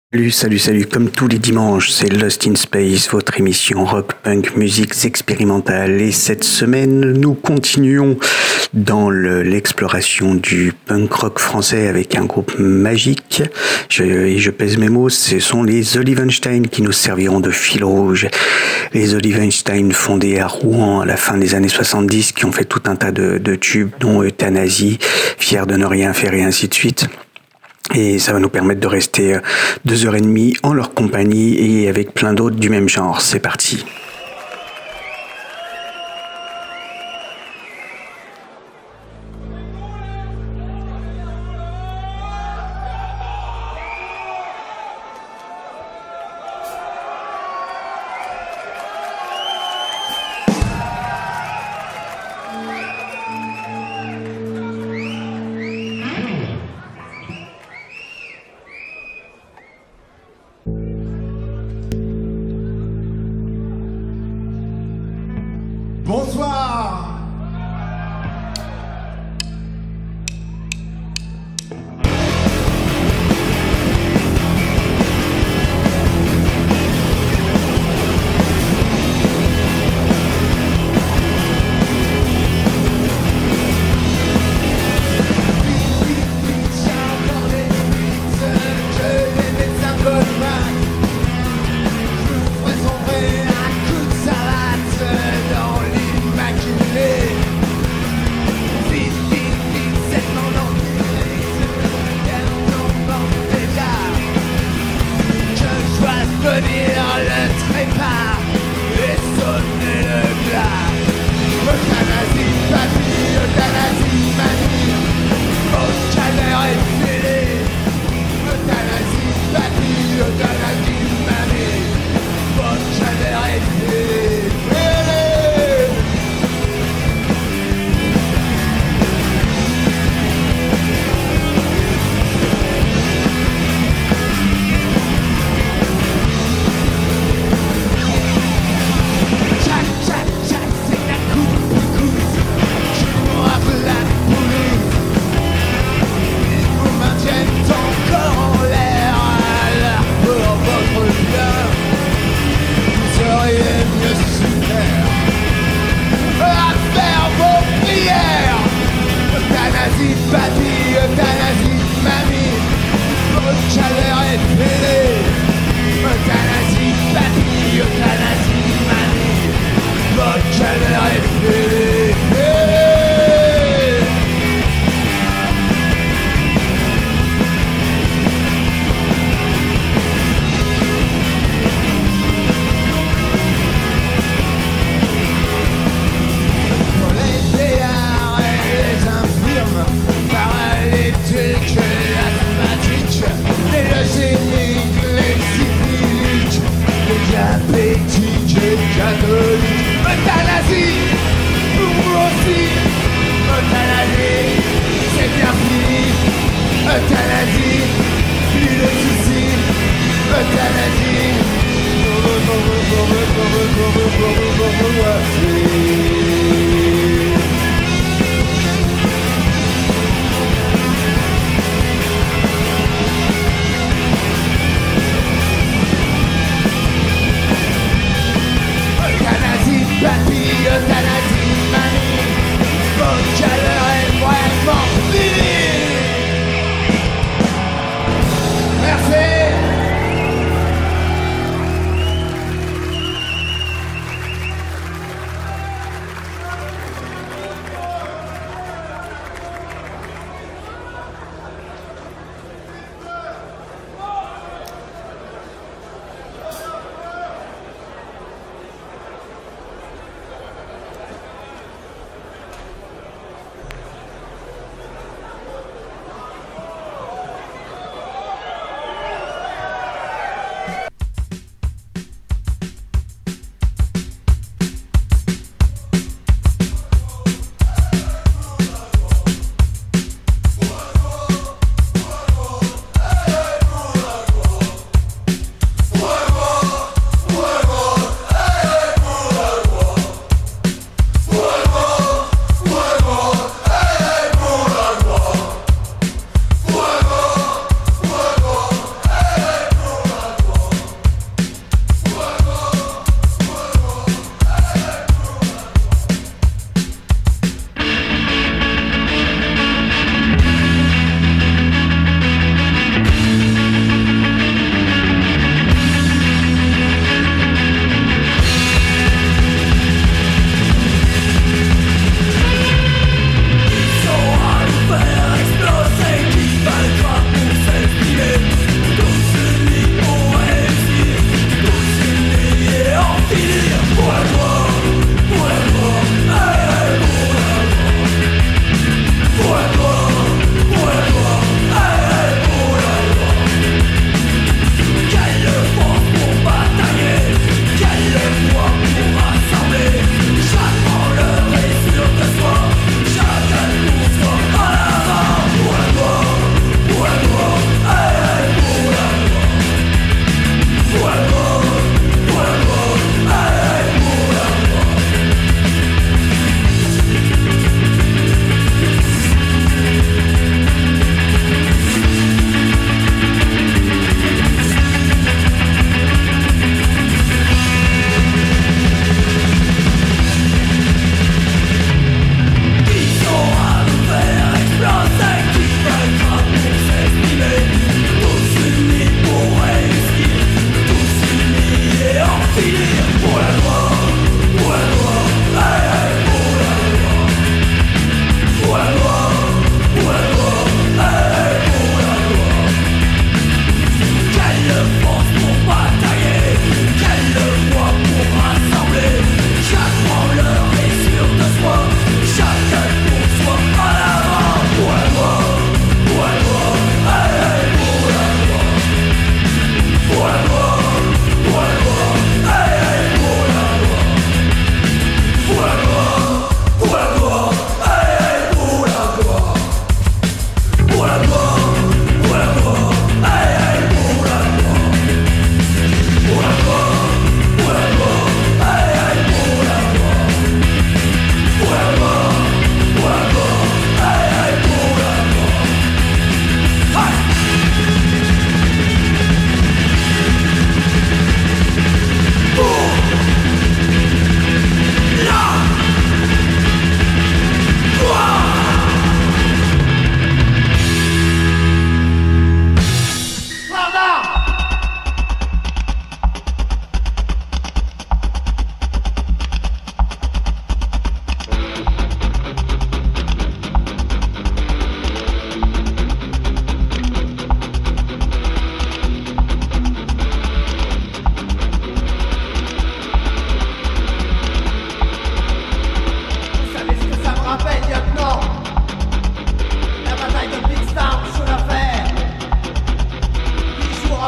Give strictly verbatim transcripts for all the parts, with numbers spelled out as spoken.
Salut, salut, salut, comme tous les dimanches, c'est Lost in Space, votre émission rock, punk, musiques expérimentales. Et cette semaine, nous continuons dans le, l'exploration du punk rock français avec un groupe magique. Je, et je pèse mes mots, ce sont les Olivenstein qui nous serviront de fil rouge. Les Olivenstein fondés à Rouen à la fin des années soixante-dix, qui ont fait tout un tas de, de tubes, dont Euthanasie, Fier de ne rien faire et ainsi de suite. Et ça va nous permettre de rester deux heures et demie en leur compagnie et avec plein d'autres du même genre. C'est parti. Bonsoir.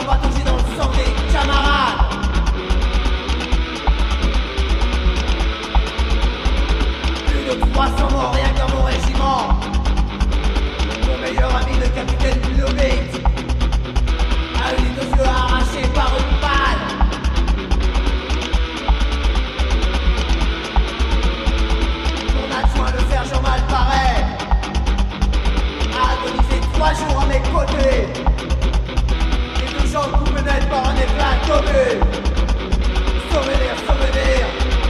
va pas toucher dans le sang des camarades. Plus de trois cents morts rien que dans mon régiment. Mon meilleur ami, le capitaine Ludovic, a eu les deux yeux arrachés par une balle. Mon adjoint, le sergent Malparet, a agonisé trois jours à mes côtés. Les deux jambes coupées net par un éclat d'obus. Souvenir, souvenir.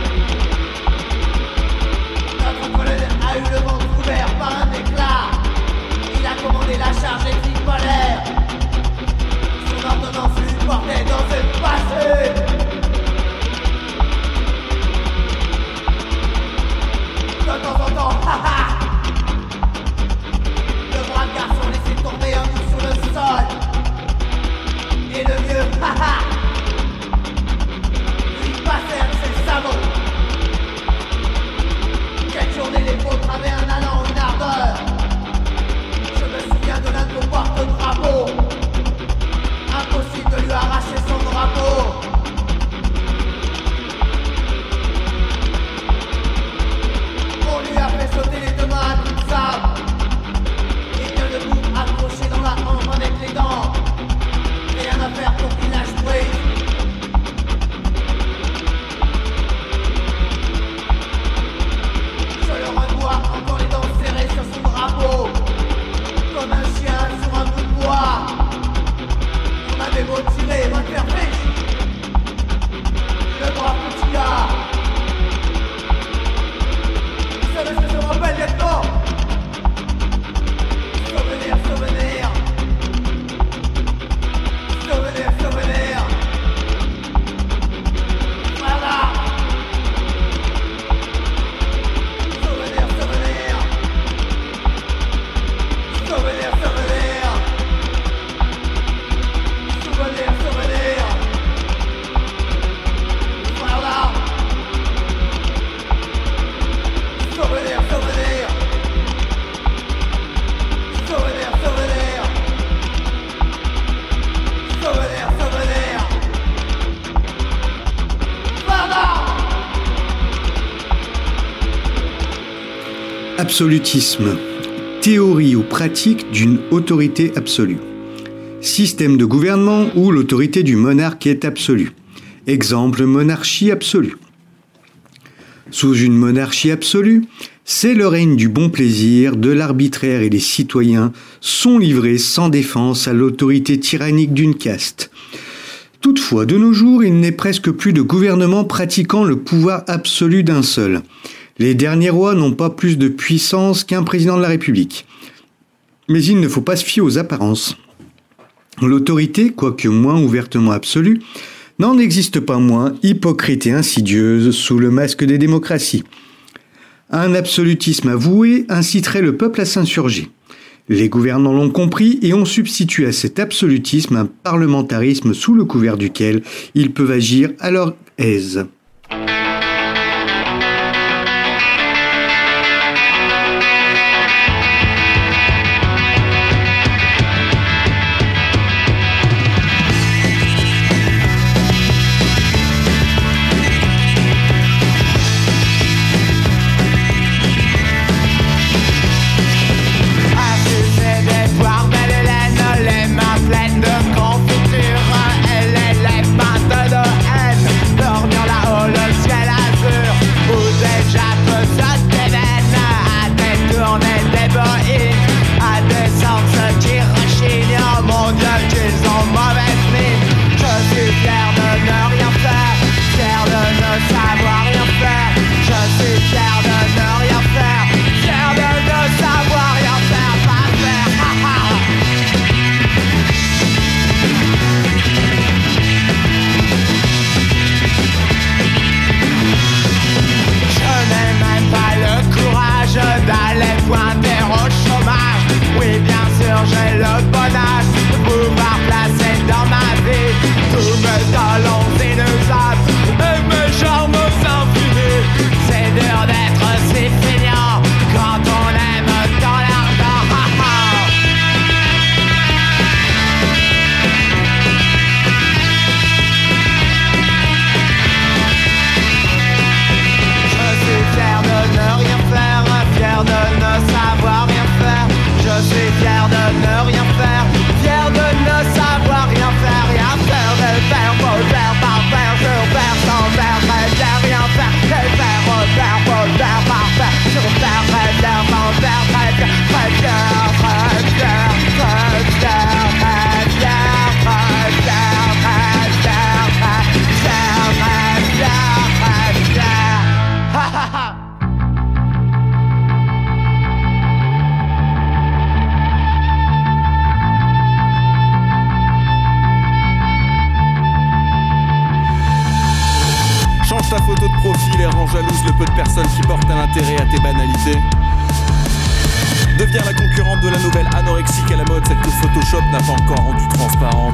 Notre colonel a eu le ventre couvert par un éclat. Il a commandé la charge électrique polaire. Son ordonnance lui portait dans une passée. De temps en temps, haha, le brave garçon laissait tomber un coup sur le sol. Et le vieux, haha, lui passait un de ses sabots. Quelle journée les vôtres avaient un allant, une ardeur. Je me souviens de l'un de vos porte-drapeaux. Impossible de lui arracher son drapeau. On lui a fait sauter les deux mains à coups de sabre. Il tient debout, accroché dans la hanche avec les dents. Rien à faire pour qu'il lâche prise. Je le revois encore les dents serrées sur son drapeau. Comme un chien sur un bout de bois. On avait beau tirer, me faire fiche. Le brave petit gars. Vous savez ce que je me rappelle, lieutenant? Souvenir, souvenir. Souvenir, souvenir. Voilà. Souvenir, souvenir. Souvenir, souvenir. Souvenir, souvenir. Voilà. Souvenir, souvenir. Souvenir, souvenir. Souvenir, souvenir. Voilà. Absolutisme. Théorie ou pratique d'une autorité absolue. Système de gouvernement où l'autorité du monarque est absolue. Exemple, monarchie absolue. Sous une monarchie absolue, c'est le règne du bon plaisir, de l'arbitraire et les citoyens sont livrés sans défense à l'autorité tyrannique d'une caste. Toutefois, de nos jours, il n'est presque plus de gouvernement pratiquant le pouvoir absolu d'un seul. Les derniers rois n'ont pas plus de puissance qu'un président de la République. Mais il ne faut pas se fier aux apparences. L'autorité, quoique moins ouvertement absolue, n'en existe pas moins hypocrite et insidieuse sous le masque des démocraties. Un absolutisme avoué inciterait le peuple à s'insurger. Les gouvernants l'ont compris et ont substitué à cet absolutisme un parlementarisme sous le couvert duquel ils peuvent agir à leur aise. Pleine de confiture, elle est les pâtes de haine, dormir là-haut. jalouse le peu de personnes qui portent un intérêt à tes banalités. Deviens la concurrente de la nouvelle anorexique à la mode, celle que Photoshop n'a pas encore rendue transparente.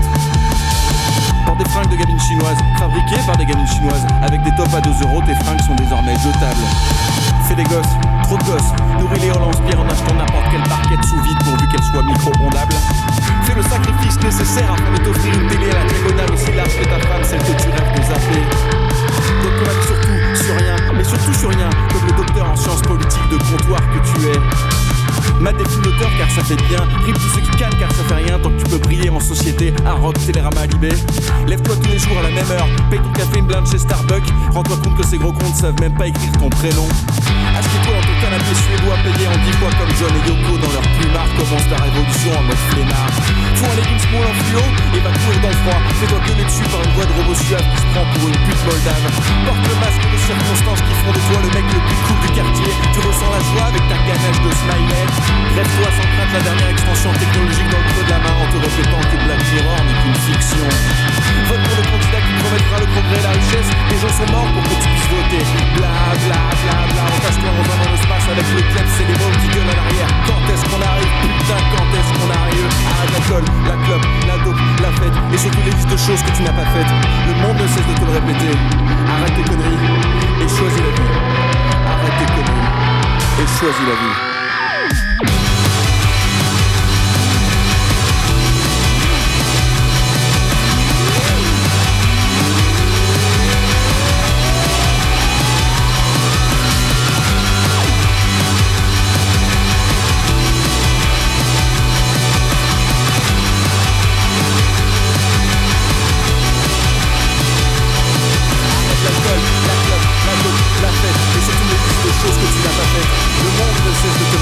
Porte des fringues de gamines chinoises, fabriquées par des gamines chinoises. Avec des tops à deux euros, tes fringues sont désormais jetables. Fais des gosses, trop de gosses, nourris-les en lance-pierre en achetant n'importe quelle barquette sous vide pourvu qu'elle soit micro-ondable. Fais le sacrifice nécessaire afin de t'offrir une télé à la diagonale aussi large que ta femme, celle que tu rêves de zapper. Doctorat surtout sur rien, mais surtout sur rien, comme le docteur en sciences politiques de comptoir que tu es. Mate des films d'auteur car ça fait bien, rime tous ceux qui calent car ça fait rien tant que tu peux briller en société. Un rock, Télérama, Libé. Lève-toi tous les jours à la même heure, paye ton café, une blinde chez Starbucks. Rends-toi compte que ces gros comptes savent même pas écrire ton prénom. Assieds-toi dans ton canapé suédois payé en dix fois comme John et Yoko dans leur plumard. Commence ta révolution en mode flemmard. Fous un legging small en fluo et va courir dans le froid. Fais-toi gueuler dessus par une voix de robot suave qui se prend pour une pute moldave. Porte le masque de circonstances qui font de toi le mec le plus cool du quartier. Tu ressens la joie avec ta ganache de smiley. Rêve-toi sans crainte la dernière extension technologique dans le creux de la main en te répétant que Black Mirror n'est qu'une fiction. Vote pour le candidat qui promettra le progrès et la richesse. Les gens sont morts pour que tu puisses voter. Bla bla bla bla. Entache-toi dans un espace avec le club, c'est les mômes qui gueulent à l'arrière. Quand est-ce qu'on arrive? Putain, quand est-ce qu'on arrive? Arrête la colle, la clope, la dope, la fête et surtout les listes de choses que tu n'as pas faites. Le monde ne cesse de te le répéter. Arrête tes conneries et choisis la vie. Arrête tes conneries et choisis la vie. Choses que tu n'as pas faites. Le monde ne cesse de te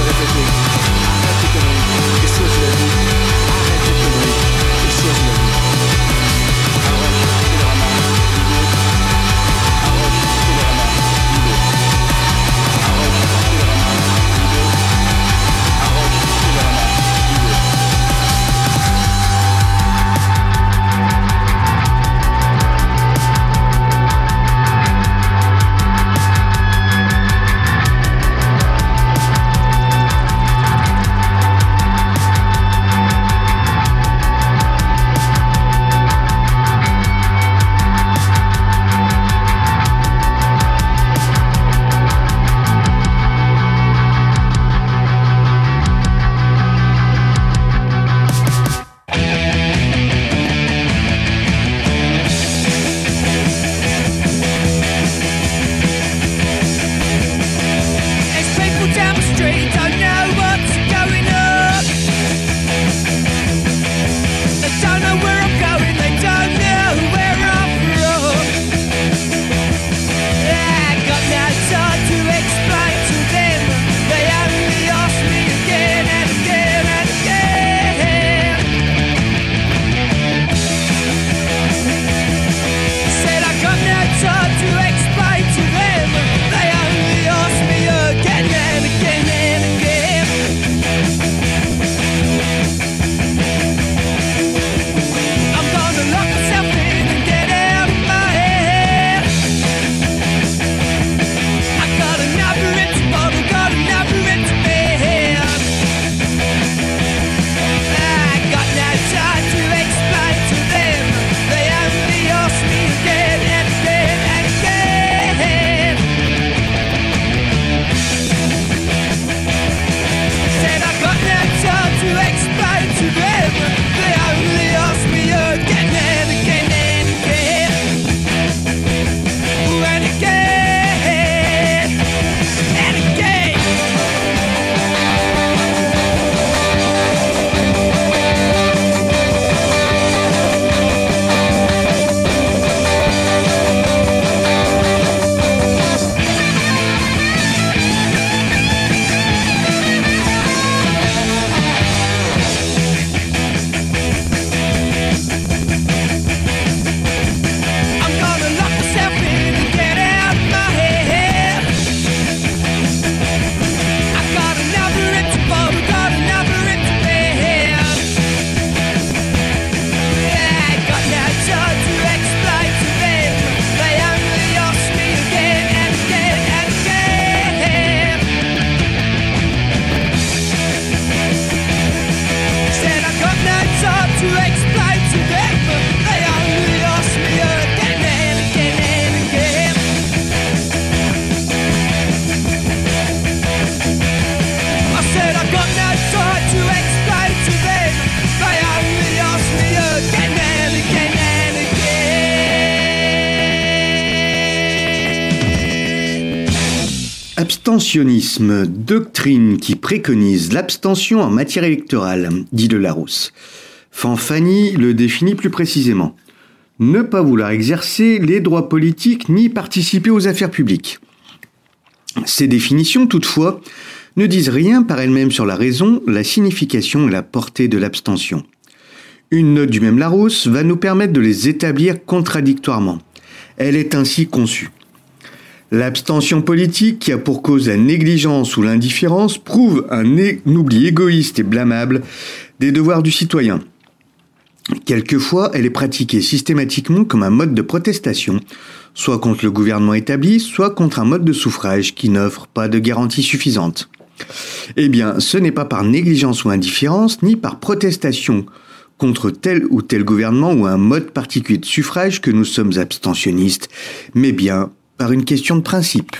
Abstentionnisme, doctrine qui préconise l'abstention en matière électorale, dit de Larousse. Fanfani le définit plus précisément. Ne pas vouloir exercer les droits politiques ni participer aux affaires publiques. Ces définitions, toutefois, ne disent rien par elles-mêmes sur la raison, la signification et la portée de l'abstention. Une note du même Larousse va nous permettre de les établir contradictoirement. Elle est ainsi conçue. L'abstention politique, qui a pour cause la négligence ou l'indifférence, prouve un, é- un oubli égoïste et blâmable des devoirs du citoyen. Quelquefois, elle est pratiquée systématiquement comme un mode de protestation, soit contre le gouvernement établi, soit contre un mode de suffrage qui n'offre pas de garantie suffisante. Eh bien, ce n'est pas par négligence ou indifférence, ni par protestation contre tel ou tel gouvernement ou un mode particulier de suffrage que nous sommes abstentionnistes, mais bien par une question de principe.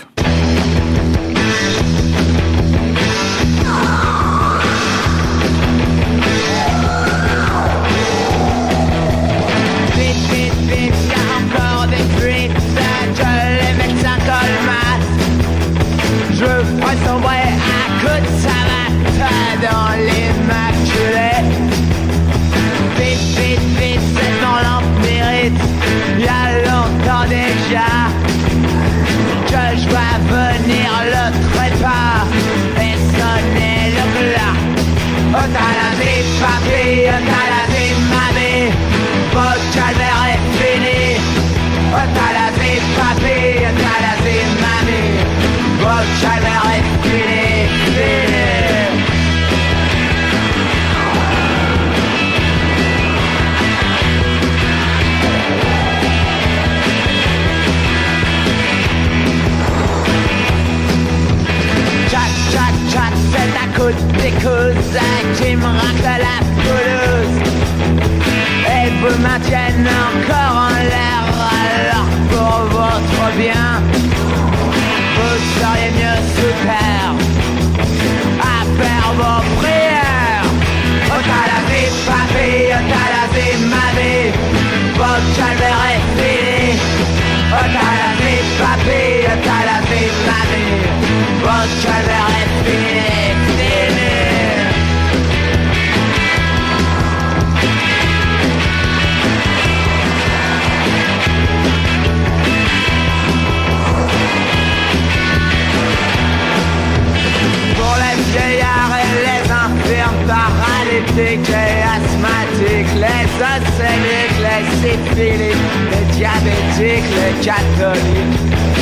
Des cousins qui me raclent la pelouse et vous maintiennent encore en l'air. Alors pour votre bien, vous seriez mieux sous terre à faire vos prières. Oh t'as la vie, papy, oh t'as la vie, ma vie, votre calvaire est fini. Oh t'as la vie, papy, oh t'as la vie, ma vie, votre calvaire est fini. Paralytiques et asthmatiques, les océaniques, les syphiliques, les diabétiques, les catholiques.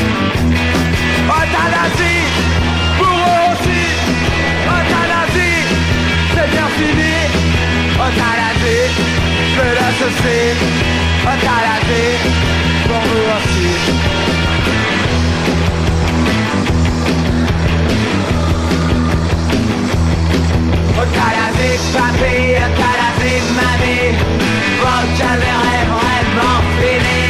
Euthanasie, pour eux aussi. Euthanasie, c'est bien fini. Euthanasie, je veux le souci. Euthanasie, pour vous aussi. Euthanasie, papy, euthanasie, ma vie, votre calvaire est vraiment fini.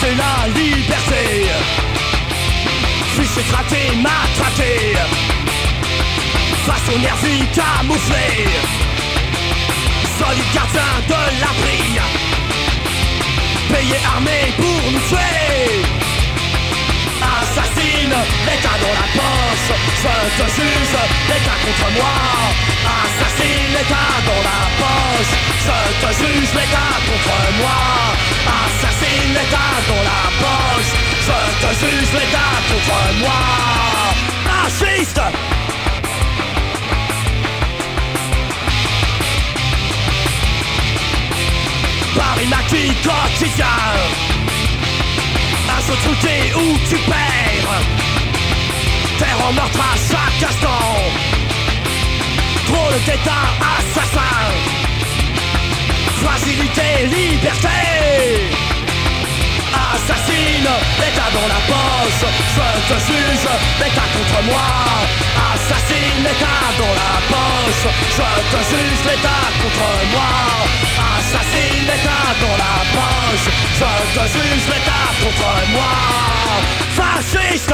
c'est la liberté. Fils éclaté, matraqué, façon nerveux camouflée, solide gardien de l'abri, payé armé pour nous tuer. Assassine, l'État dans la poche, je te juge, l'État contre moi. Assassine, l'État dans la poche, je te juge, l'État contre moi. Assassine, l'État dans la poche, je te juge, l'État contre moi. Fasciste! Paris maquis quotidien, un jeu truqué où tu perds, terre en meurtre à chaque instant, trop de d'état assassin, fragilité, liberté. Assassine, l'État dans la poche, je te juge, l'État contre moi. Assassine, l'État dans la poche, je te juge, l'État contre moi. Assassine, l'État dans la poche, je te juge, l'État contre moi. Fasciste!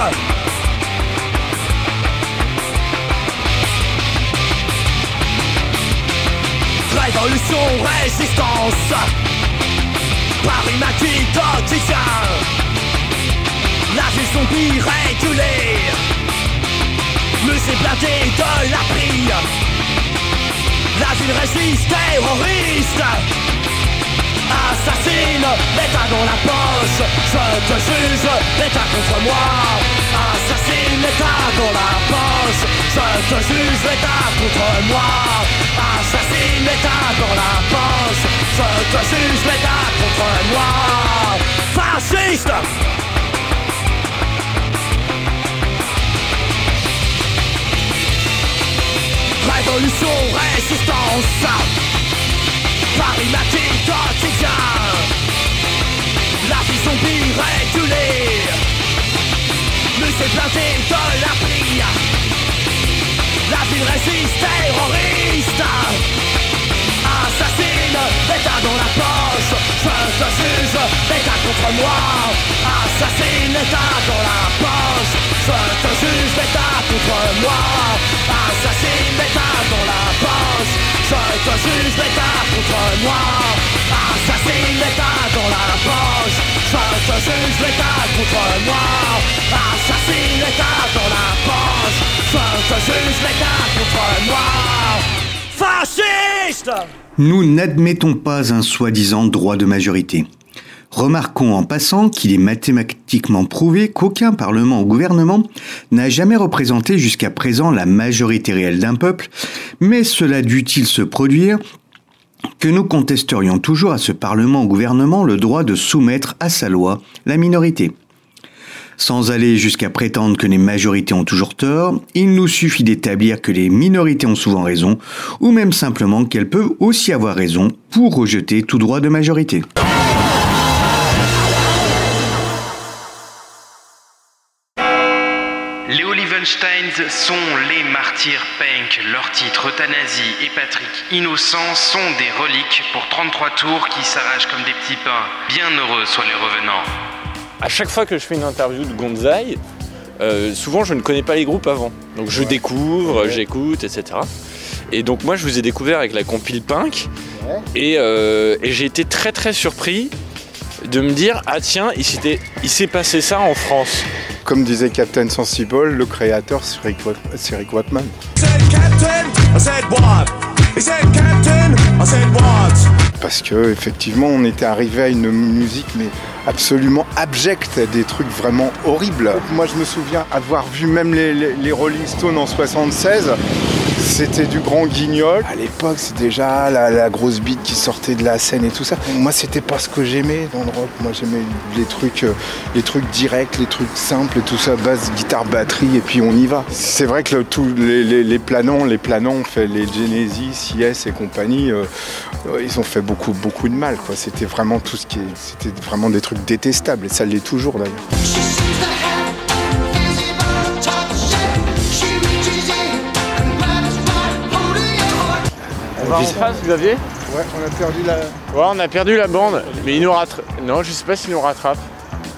Révolution, résistance, Paris maquis quotidien, la vie zombie régulée, musée blindé de la prie, la ville résiste, terroriste. Assassine, l'État dans la poche, je te juge, l'État contre moi. Assassine, l'État dans la poche, je te juge, l'État contre moi. Assassine, l'État dans la poche, je te juge, l'État contre moi. Fasciste! Révolution, résistance, Paris maquis quotidien, la vie zombie régulée, musée blindé de la prie, la ville résiste, terroriste. Assassine, l'État dans la poche, je te juge, l'État contre moi. Assassine, l'État dans la poche, je te juge, l'État contre moi. Assassine, l'État dans la poche, je te juge, l'État contre moi. Assassine, l'État dans la poche, je te juge, l'État contre moi. Assassine, l'État dans la poche, je te juge, l'État contre moi. Fasciste! Nous n'admettons pas un soi-disant droit de majorité. Remarquons en passant qu'il est mathématiquement prouvé qu'aucun parlement ou gouvernement n'a jamais représenté jusqu'à présent la majorité réelle d'un peuple, mais cela dût-il se produire que nous contesterions toujours à ce parlement ou gouvernement le droit de soumettre à sa loi la minorité. Sans aller jusqu'à prétendre que les majorités ont toujours tort, il nous suffit d'établir que les minorités ont souvent raison, ou même simplement qu'elles peuvent aussi avoir raison pour rejeter tout droit de majorité. Les Olivensteins sont les martyrs punk. Leurs titres Euthanasie et Patrick Innocent sont des reliques pour trente-trois tours qui s'arrachent comme des petits pains. Bien heureux soient les revenants. À chaque fois que je fais une interview de Gonzaï, euh, souvent je ne connais pas les groupes avant. Donc je ouais. découvre, ouais. j'écoute, et cetera. Et donc moi je vous ai découvert avec la compile Pink. Ouais. Et, euh, et j'ai été très très surpris de me dire « Ah tiens, il, il s'est passé ça en France ». Comme disait Captain Sensible, le créateur c'est Rick, c'est Rick Wakeman. Parce que effectivement on était arrivé à une musique mais absolument abjecte, des trucs vraiment horribles. Moi je me souviens avoir vu même les, les, les Rolling Stones en soixante-seize, c'était du grand guignol. À l'époque c'est déjà la, la grosse bite qui sortait de la scène et tout ça. Moi c'était pas ce que j'aimais dans le rock, moi j'aimais les trucs, les trucs directs, les trucs simples et tout ça, basse, guitare, batterie et puis on y va. C'est vrai que le, tout, les, les, les planants, les planants ont fait les Genesis, Yes et compagnie, euh, ils ont fait beaucoup, beaucoup de mal, quoi. C'était vraiment tout ce qui est, c'était vraiment des trucs détestables et ça l'est toujours d'ailleurs. On va en face, Xavier ? Ouais, on a perdu la... Ouais, on a perdu la bande, mais il nous rattrape. Non, je sais pas s'il nous rattrape.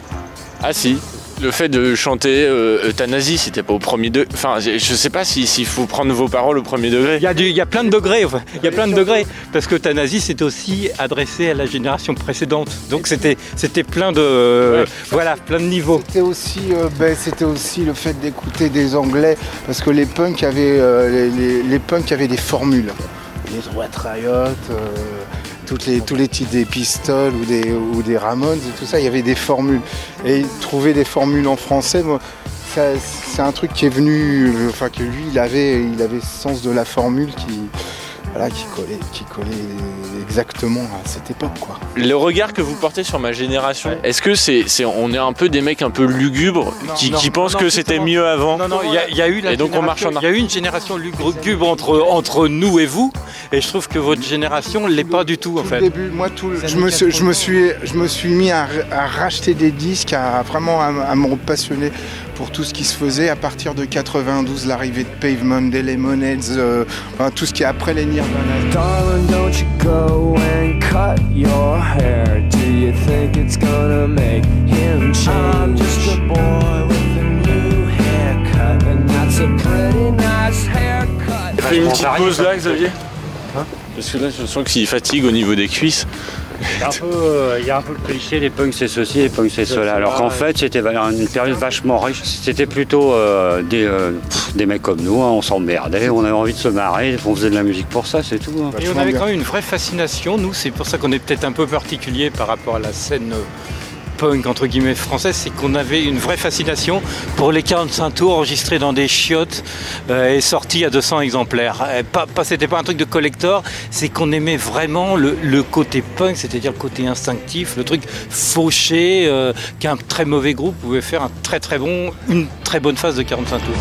Ah si. Le fait de chanter euh, euthanasie, c'était pas au premier degré. Enfin, je sais pas s'il si, faut prendre vos paroles au premier degré. Il y a, du, il y a plein de degrés, enfin, il y a plein de degrés. Parce que euthanasie, c'était aussi adressé à la génération précédente. Donc c'était, c'était plein de, ouais. voilà, plein de niveaux. C'était aussi, euh, ben, c'était aussi le fait d'écouter des Anglais, parce que les punks avaient, euh, les, les, les punks avaient des formules. Les Wet Riot. Euh, Toutes les, tous les titres des Pistols ou des, ou des Ramones et tout ça, il y avait des formules. Et trouver des formules en français, moi, ça, c'est un truc qui est venu, enfin que lui, il avait, il avait ce sens de la formule qui, voilà, qui collait, qui collait exactement à cette époque, quoi. Le regard que vous portez sur ma génération, ouais. est-ce que c'est, c'est, on est un peu des mecs un peu lugubres non, qui, non, qui pensent non, que c'était mieux avant? Non, non, il y, y a eu la et donc on marche en il y a eu une génération lugubre entre, entre nous et vous, et je trouve que votre génération l'est pas du tout, tout en fait. Au début, moi, tout, je, me suis, je, me suis, je me suis mis à, à racheter des disques, à vraiment à, à me passionner pour tout ce qui se faisait à partir de quatre-vingt-douze, l'arrivée de Pavement, des Lemonheads, euh, enfin, tout ce qui est après les Nirvana. Darling, don't you go and cut your hair. Do you think it's gonna make him change? I'm just a boy with a new haircut, and that's a pretty nice haircut. Fais une petite pause là, Xavier. Hein? Parce que là, je sens qu'il fatigue au niveau des cuisses. Il y a un peu, euh, il y a un peu le cliché, les punks c'est ceci, les punks c'est cela. Alors qu'en fait, c'était une période vachement riche. C'était plutôt euh, des, euh, pff, des mecs comme nous, hein, on s'emmerdait, on avait envie de se marrer, on faisait de la musique pour ça, c'est tout. Hein. Et on avait quand même une vraie fascination, nous, c'est pour ça qu'on est peut-être un peu particulier par rapport à la scène euh, punk entre guillemets française, c'est qu'on avait une vraie fascination pour les quarante-cinq tours enregistrés dans des chiottes euh, et sortis à deux cents exemplaires. Et pas, pas, c'était pas un truc de collector, c'est qu'on aimait vraiment le, le côté punk, c'est-à-dire le côté instinctif, le truc fauché euh, qu'un très mauvais groupe pouvait faire un très très bon, une très bonne phase de quarante-cinq tours.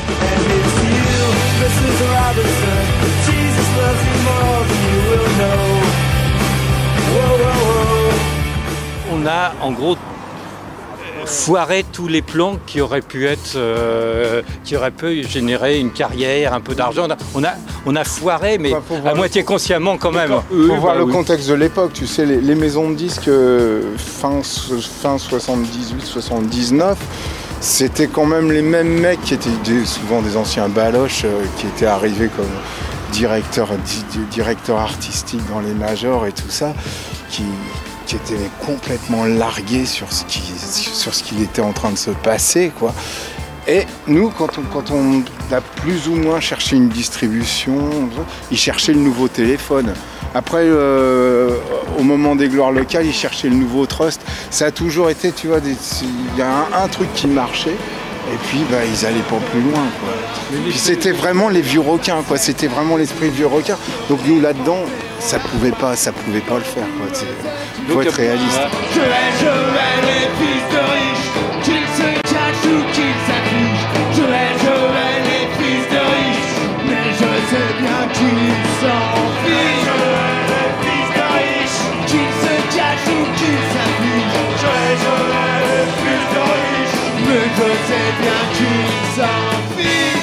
On a en gros foiré tous les plans qui auraient pu être, euh, qui auraient pu générer une carrière, un peu d'argent. On a, on a foiré, mais enfin, à moitié consciemment quand même. Il faut voir bah, le oui. contexte de l'époque. Tu sais, les, les maisons de disques euh, fin, fin soixante-dix-huit soixante-dix-neuf, c'était quand même les mêmes mecs qui étaient des, souvent des anciens baloches euh, qui étaient arrivés comme directeurs, di, directeurs artistiques dans les majors et tout ça, qui qui était complètement largué sur ce qui sur ce qu'il était en train de se passer, quoi. Et nous, quand on, quand on a plus ou moins cherché une distribution, ils cherchaient le nouveau téléphone. Après, euh, au moment des gloires locales, ils cherchaient le nouveau trust. Ça a toujours été, tu vois, il y a un, un truc qui marchait. Et puis, bah, ils allaient pas plus loin, quoi. Puis c'était vraiment les vieux requins, quoi. C'était vraiment l'esprit vieux requin. Donc nous, là-dedans, ça pouvait pas, ça pouvait pas le faire, quoi. Il faut être réaliste. Je hais, je hais les fils de riches, qu'ils se cachent ou qu'ils s'affichent. Je hais, je hais les fils de riches, mais je sais bien qu'ils s'en fichent. Je hais les fils de riches, qu'ils se cachent ou qu'ils s'affichent. Je hais, je hais les fils de riches, mais je sais bien qu'ils s'en fichent.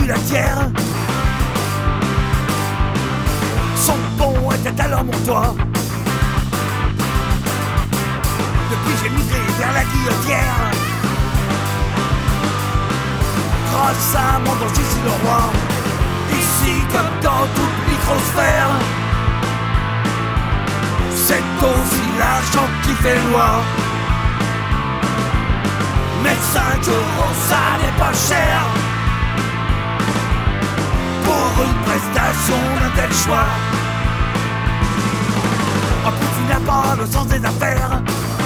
vu la tière. Son pont était alors mon toit. Depuis j'ai migré vers la guillotière. Grâce à mon don, je suis le roi. Ici comme dans toute microsphère, c'est aussi l'argent qui fait loi. Mais cinq euros ça n'est pas cher pour une prestation d'un tel choix. En plus tu n'as pas le sens des affaires.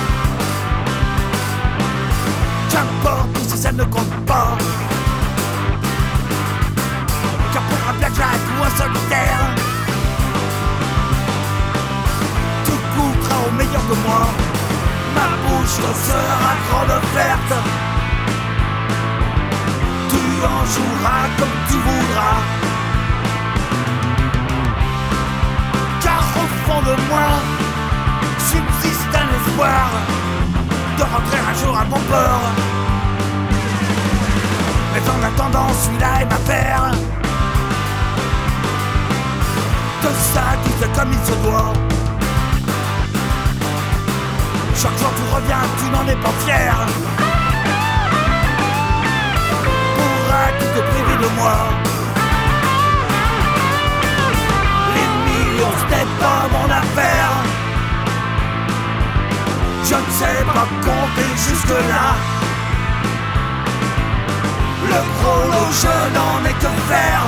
Qu'importe si ça ne compte pas, car pour un blackjack ou un solitaire, tu goûteras au meilleur de moi. Ma bouche te sera grande offerte. Tu en joueras comme tu voudras. Car au fond de moi subsiste un espoir de rentrer un jour à mon port. Mais en attendant, celui-là est ma paire. De ça qui fait comme il se doit. Chaque fois tu reviens, tu n'en es pas fier. Pourras-tu te priver de moi? Les millions, ce n'est pas mon affaire. Je ne sais pas compter jusque-là. Le gros lot, je n'en ai que faire.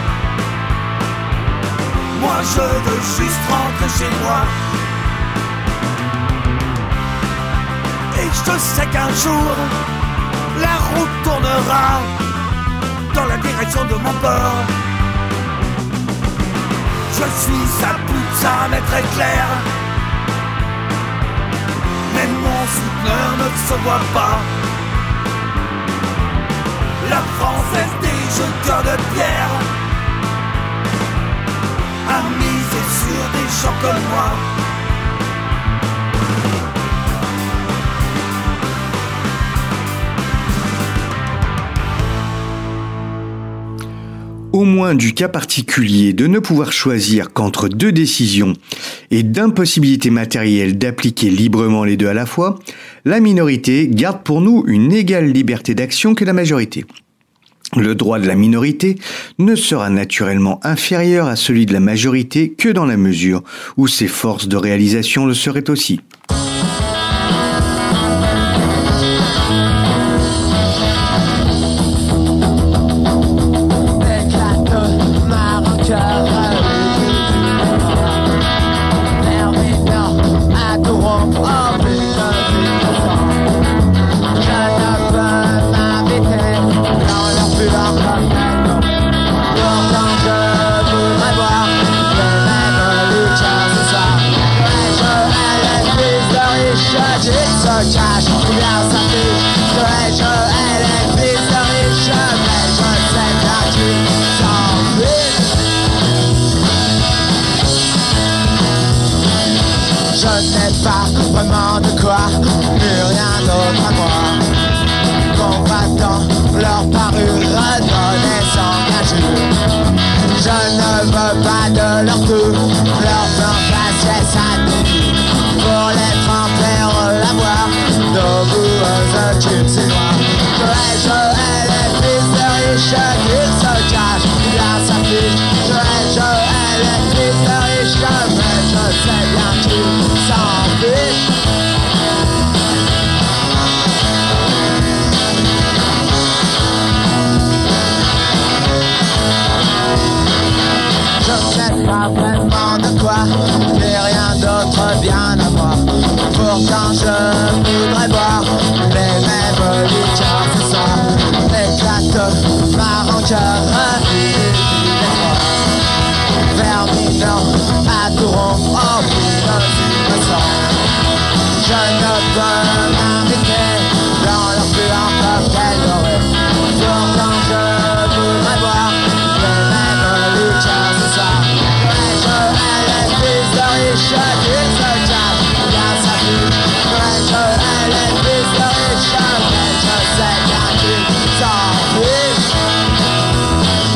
Moi, je veux juste rentrer chez moi. Et je sais qu'un jour, la route tournera dans la direction de mon port. Je suis sa pute, ça m'est très clair. Mais mon souteneur ne se voit pas. La Française des jeteurs de pierre a misé sur des gens comme moi. Au moins du cas particulier de ne pouvoir choisir qu'entre deux décisions et d'impossibilité matérielle d'appliquer librement les deux à la fois, la minorité garde pour nous une égale liberté d'action que la majorité. Le droit de la minorité ne sera naturellement inférieur à celui de la majorité que dans la mesure où ses forces de réalisation le seraient aussi. Pas vraiment de quoi, plus rien d'autre à moi. Combattant leur parure, redonnés s'engager. Je ne veux pas de leur coup, leur plan faciès à nuit. Pour les tremper, l'avoir, d'oboueuses qu'ils s'éloignent. Je hais, je hais les fils de riches qu'ils se cachent bien sa fiche. Je hais, je hais les fils de riches, mais je sais bien qu'ils s'en fichent. Je ne sais pas vraiment de quoi, mais rien d'autre bien à moi. Pourtant je voudrais boire les mêmes liqueurs ce soir. Éclate ma rancœur, verminant à tout rond, oh putain me sens. Je ne peux m'inviter dans leur puant cocktail doré. Pourtant je voudrais boire les mêmes liqueurs ce soir. Mais je hais les fils de riches qui se cachent bien sa vie. Mais je hais les fils de riches, mais je sais bien qu'ils s'en fichent.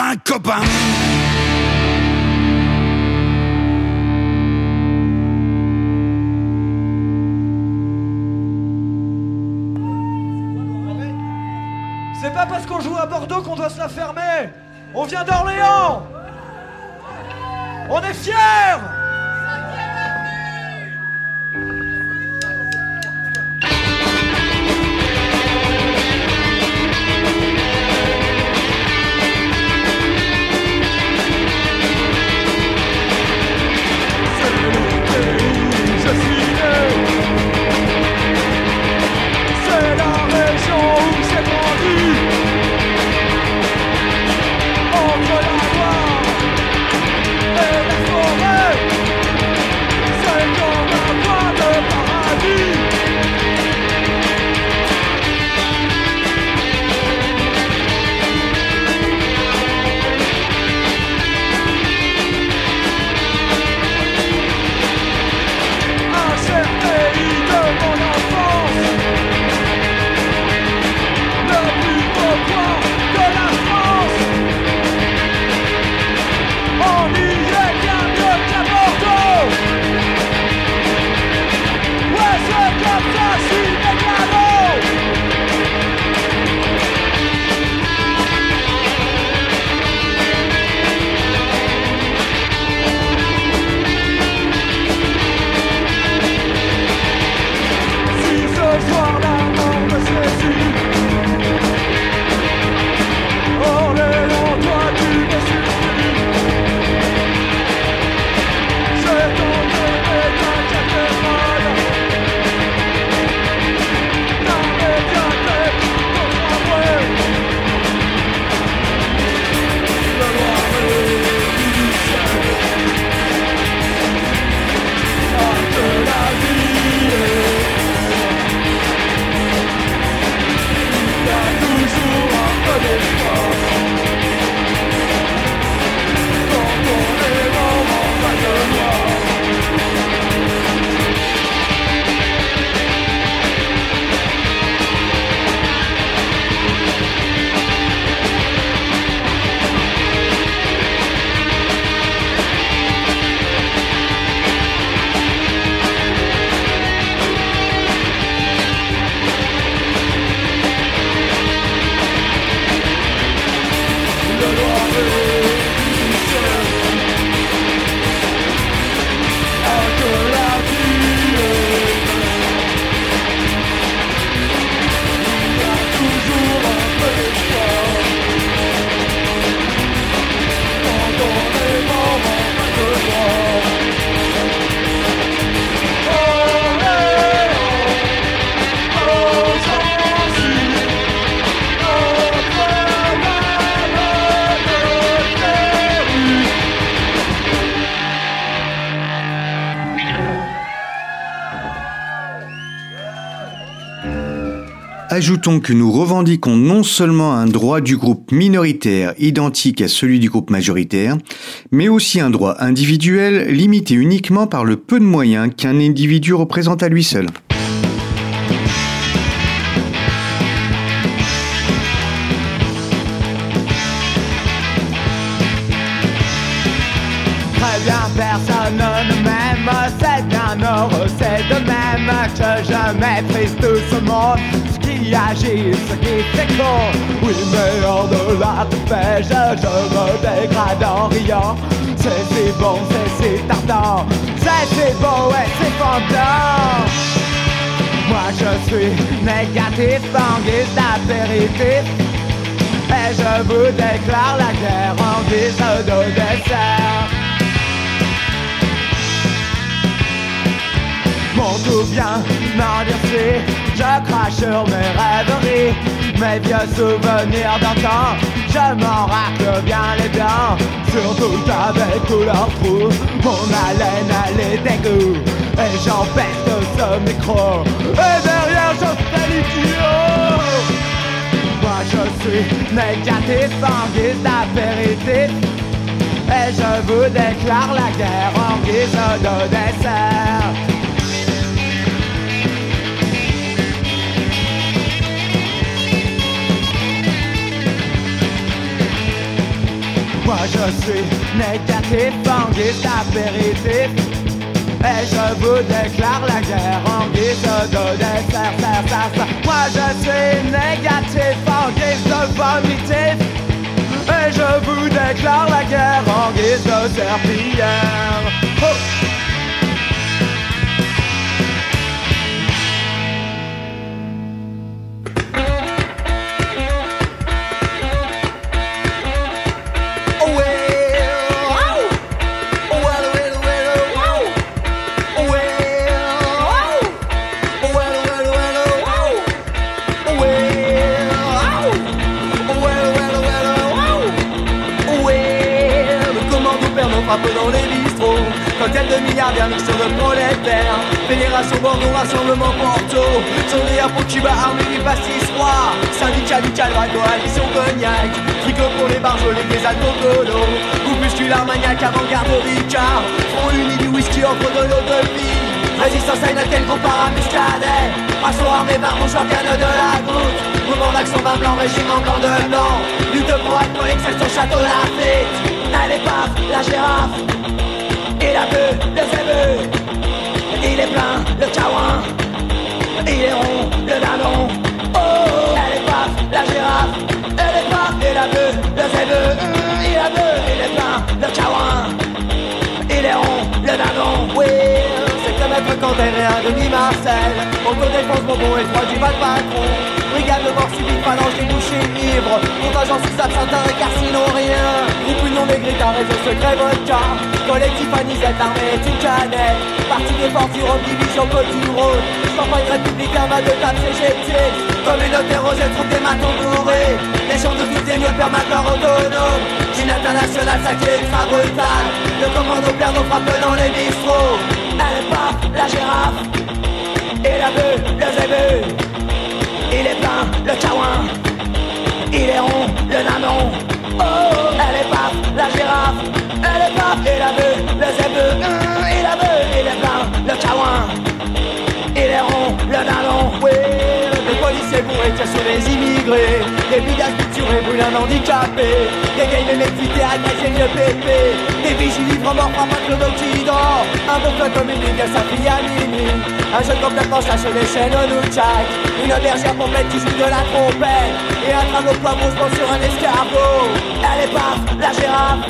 un copain. C'est pas parce qu'on joue à Bordeaux qu'on doit se la fermer. On vient d'Orléans. On est fiers. C'est la région où j'ai grandi. Entre la Loire et la forêt, c'est comme un coin de paradis. Un cher pays de mon enfance, le plus beau coin de la France. On y est bien mieux qu'à Bordeaux. Ouais, c'est comme ça, je suis mégalo. Si ce soir la mort me saisit, Orléans, toi tu me suffis. C'est ton bébé, ta cathédrale. Ta médiathèque, ton tramway. Le Loiret du ciel. Ah, que la vie est il y a toujours un peu d'espoir. Quand on est vraiment pas de moi. Le Loiret du ciel. Ah, que la vie est il y a toujours un peu d'espoir. Quand on est vraiment pas de moi. Orléans, aux Antilles, Notre-Dame de Pérouse. Ajoutons que nous revendiquons non seulement un droit du groupe minoritaire identique à celui du groupe majoritaire, mais aussi un droit individuel limité uniquement par le peu de moyens qu'un individu représente à lui seul. Très bien, personne ne m'aime, c'est bien heureux, c'est de même que je méprise tout ce monde, ce qui agit, ce qui s'écoule. Oui, mais hors de la dépêche, je me dégrade en riant. C'est si bon, c'est si tardant, c'est si beau et si fondant. Moi je suis négatif en guise d'apéritif, et je vous déclare la guerre en guise de dessert. Mon tout bien m'endurci, je crache sur mes rêveries, mes vieux souvenirs d'antan, je m'en racle bien les dents, surtout qu'avec tous leurs trous, mon haleine elle est dégoût, et j'empeste ce micro, et derrière je fais l'idiot. Moi je suis négatif en guise d'apéritif, et je vous déclare la guerre en guise de dessert. Moi je suis négatif, en guise d'apéritif. Et je vous déclare la guerre en guise de dessert, serre, serre, serre. Moi je suis négatif, en guise de vomitif. Et je vous déclare la guerre en guise de serpillière. Oh. Frappe dans les bistrots, cocktail de milliardaires, mixture de prolétaires. Fédération Bordeaux, rassemblement Porto. Sonnerie à Cuba, armée du pastis roi. Syndicat du calva, coalition cognac. Tricot pour les barjols, les alcocolos. Groupusculaire maniaque, avant-garde Ricard. Front uni du whisky, offre de l'eau de vie. Résistance à une telle compare à Muscadet. Rassure armée, baron, championne de la goutte. Mouvement d'action, vin blanc, régime encore de blanc. Lutte pour alcool, excès au château Lafite. Elle est paf, la girafe. Il a bu, le zébeu. Il est plein, le caouin. Il est rond, le dindon. Oh, elle est paf, la girafe. Elle est paf, il a bu, le zébeu. Il a bu, il est plein, le caouin. Il est rond, le dindon. Oui, c'est que maître Canter et un demi-Marcel. Autodéfense, bonbon et trois du bas de patron. Brigade de mort subite, phalange des bouchers libres. Contingent sous absentin et car sinon rien. Groupe union des un réseau secret vodka. Collectif anisette, armée est une canette. Parti des forces du Rhône, division Côte du Rhône. Campagne républicain, va de table C G T. Communauté rosée, troupe des matons bourrés. Légion de tous des mieux, permateur autonome. Chine internationale, sacré, ultra brutal. Le commando perd nos frappes dans les bistrots. Elle est pas la girafe. Et la bœuf, le zébeu. Il est plein, le caouin. Il est rond, le nanon. Oh, elle est paf, la girafe. Elle est paf, et la bœuf, le zébeu. Mmh, il a bœuf, il est plein, le caouin. Il est rond, le nanon. Oui, les policiers bourrés tirent sur les immigrés. Des villages culturés brûlent un handicapé. Des gays, les mecs fuités à cacher le pépé. Des vigiles livrent morts, frappent un clodo qui dort. Un bon feu comme une ligue, ça prie à minuit. Un jeune complètement chaché des chaînes au Nunchak. Une bergère complète qui joue de la trompette. Et un train de poivre se sur un escargot. Elle est paf, la girafe.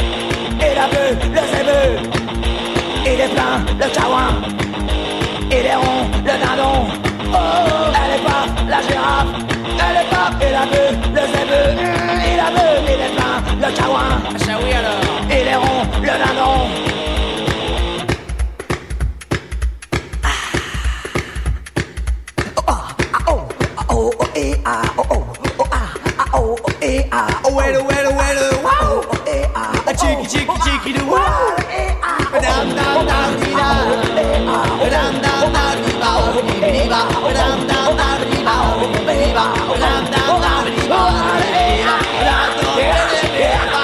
Et la bœuf, le zébeu. Il est plein, le caouin. Il est rond, le dindon. Oh, elle est paf, la girafe. Elle est paf, et la bœuf, le zébeu. Il a bœuf, il est plein, le caouin. Ah oui alors. Il est rond, le dindon. Oh, oh, eh, ah, oh, oh, oh, ah, ah, oh, oh, eh, ah, oh, well, well, well, wow, oh, eh, ah, a cheeky, cheeky, cheeky, do, wow, eh, ah, dam, dam, dam, dee, da, eh, ah, dam, dam, dam, dee, ba, oh, dee, dee, ba, dam, dam, dam, dee, ba, oh, dee, ba, dam, dam, dam, dee, ba, eh, ah, dam, dam, dam, dee, ba,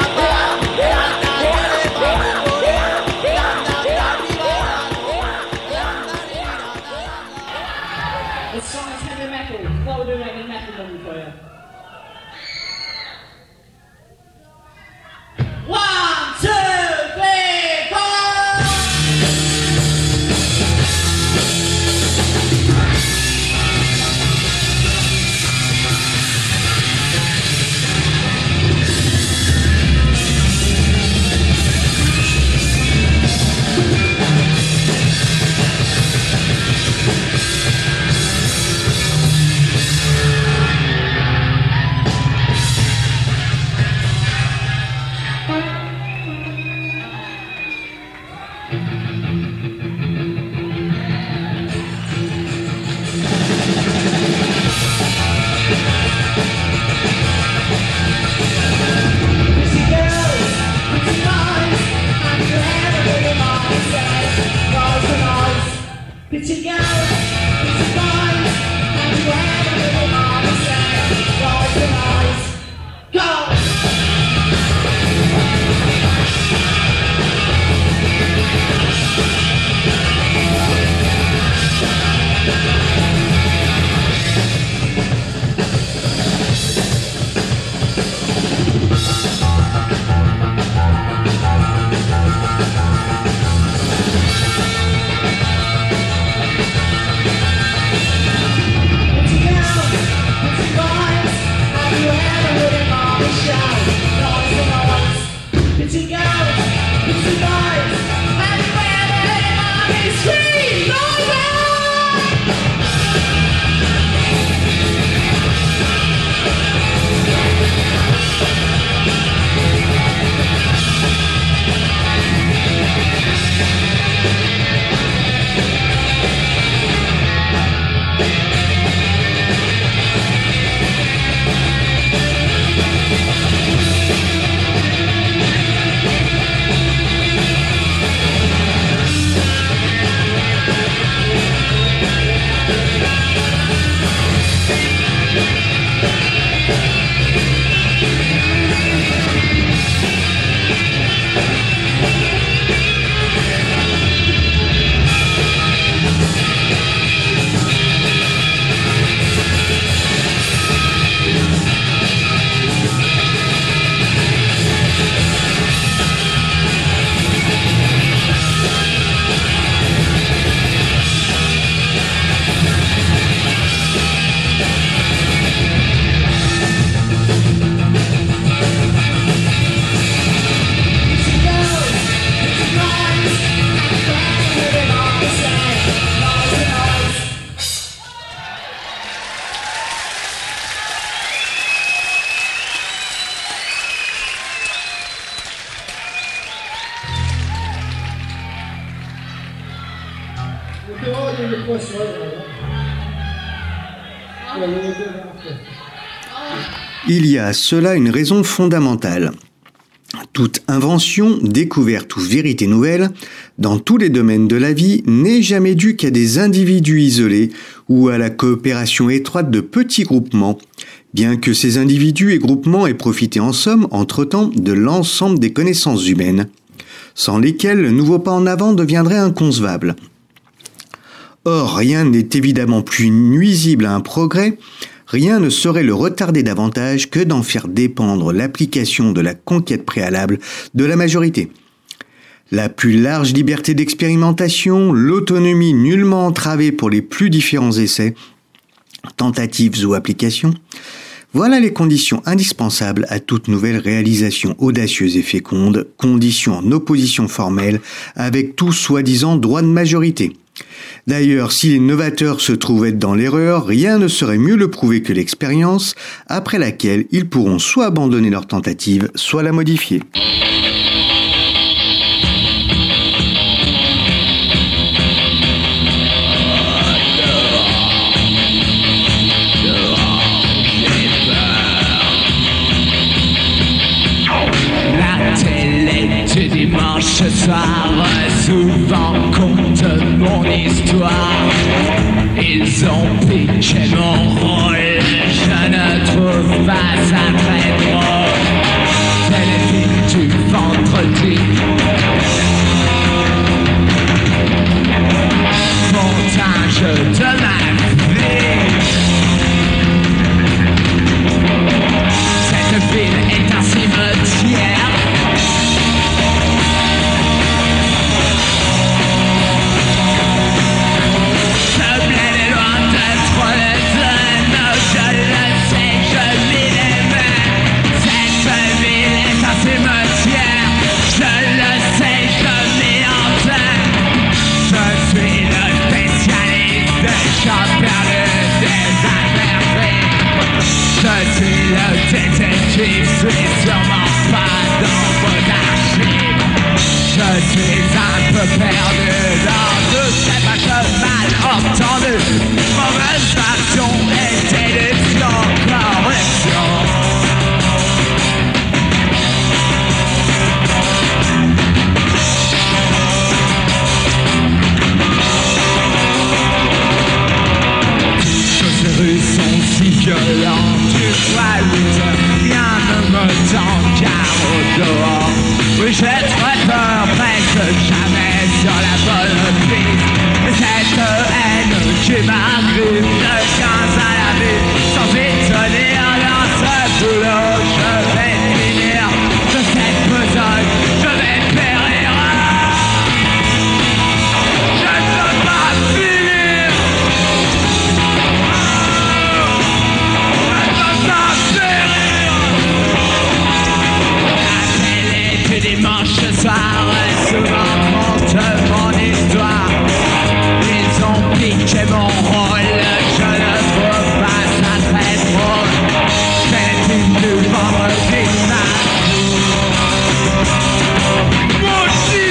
One, two, three. Il y a à cela une raison fondamentale. Toute invention, découverte ou vérité nouvelle, dans tous les domaines de la vie, n'est jamais due qu'à des individus isolés ou à la coopération étroite de petits groupements, bien que ces individus et groupements aient profité en somme, entre-temps, de l'ensemble des connaissances humaines, sans lesquelles le nouveau pas en avant deviendrait inconcevable. Or, rien n'est évidemment plus nuisible à un progrès. Rien ne saurait le retarder davantage que d'en faire dépendre l'application de la conquête préalable de la majorité. La plus large liberté d'expérimentation, l'autonomie nullement entravée pour les plus différents essais, tentatives ou applications, voilà les conditions indispensables à toute nouvelle réalisation audacieuse et féconde, conditions en opposition formelle avec tout soi-disant droit de majorité. D'ailleurs, si les novateurs se trouvent être dans l'erreur, rien ne saurait mieux le prouver que l'expérience, après laquelle ils pourront soit abandonner leur tentative, soit la modifier. Du dimanche soir, souvent compte mon histoire. Ils ont piqué mon rôle, je ne trouve pas ça très drôle. C'est les films du vendredi, montage de ma vie. Cette ville est un cimetière. Je suis le détective, je suis sûrement pas dans vos archives. Je suis un peu perdu dans tout ces pages mal entendues. Mauvaise façon et déduction, correction. Toutes ces rues sont si violentes. Rien ne me tend car au dehors. Oui, j'ai très peur, presque jamais sur la bonne piste. Mais cette haine qui m'arrive de quinze à la vie, sans y tenir dans ce boulot, je vais finir de cette besogne, je vais périr. Je ne peux pas finir. Dimanche soir, souvent monte mon histoire. Ils ont piqué mon rôle, je ne trouve pas ça très drôle. C'est les films du vendredi. Moi aussi.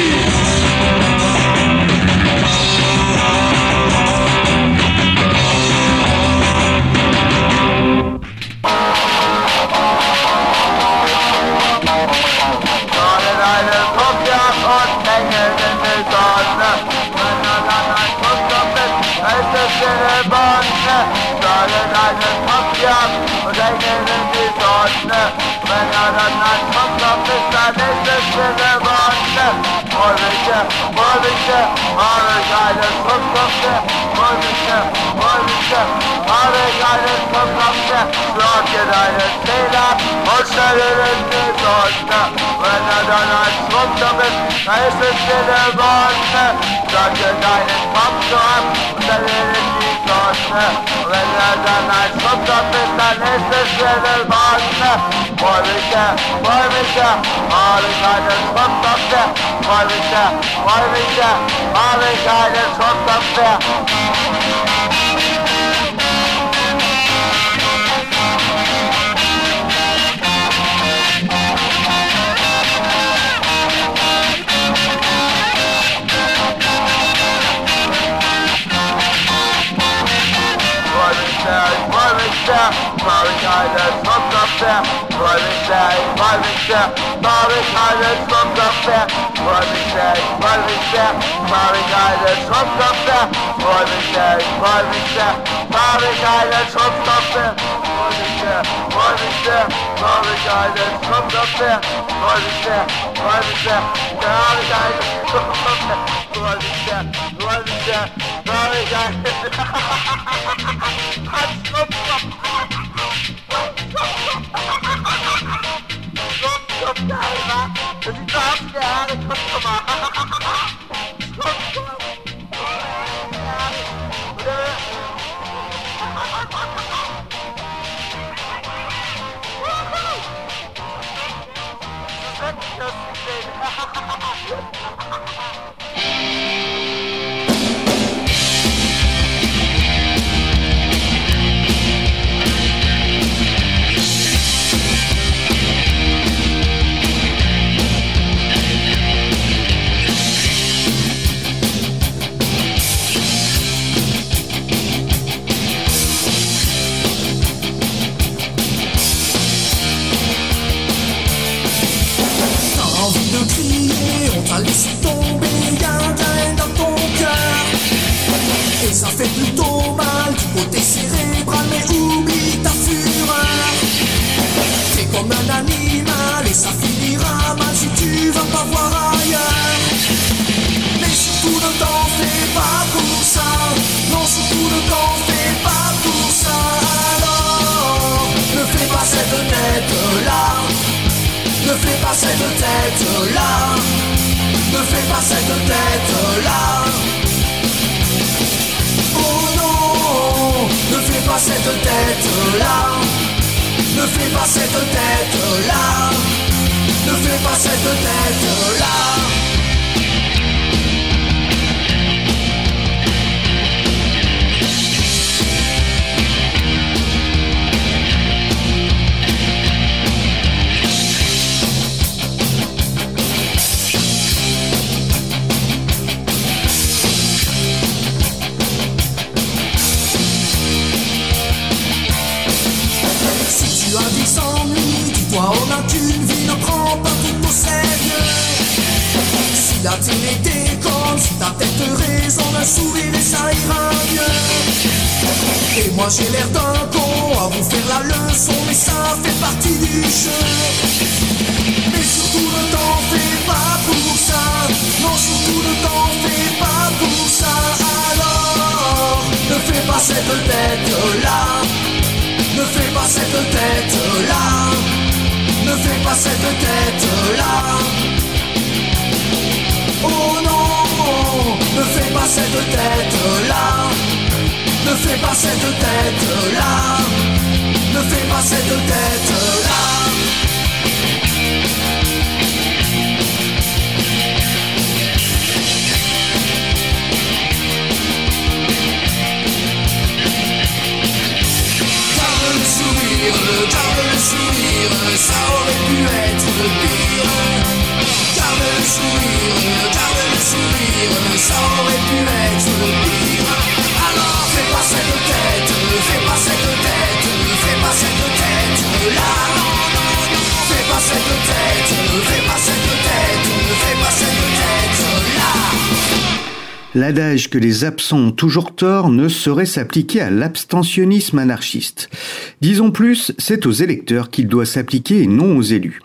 L'adage que les absents ont toujours tort ne saurait s'appliquer à l'abstentionnisme anarchiste. Disons plus, c'est aux électeurs qu'il doit s'appliquer et non aux élus.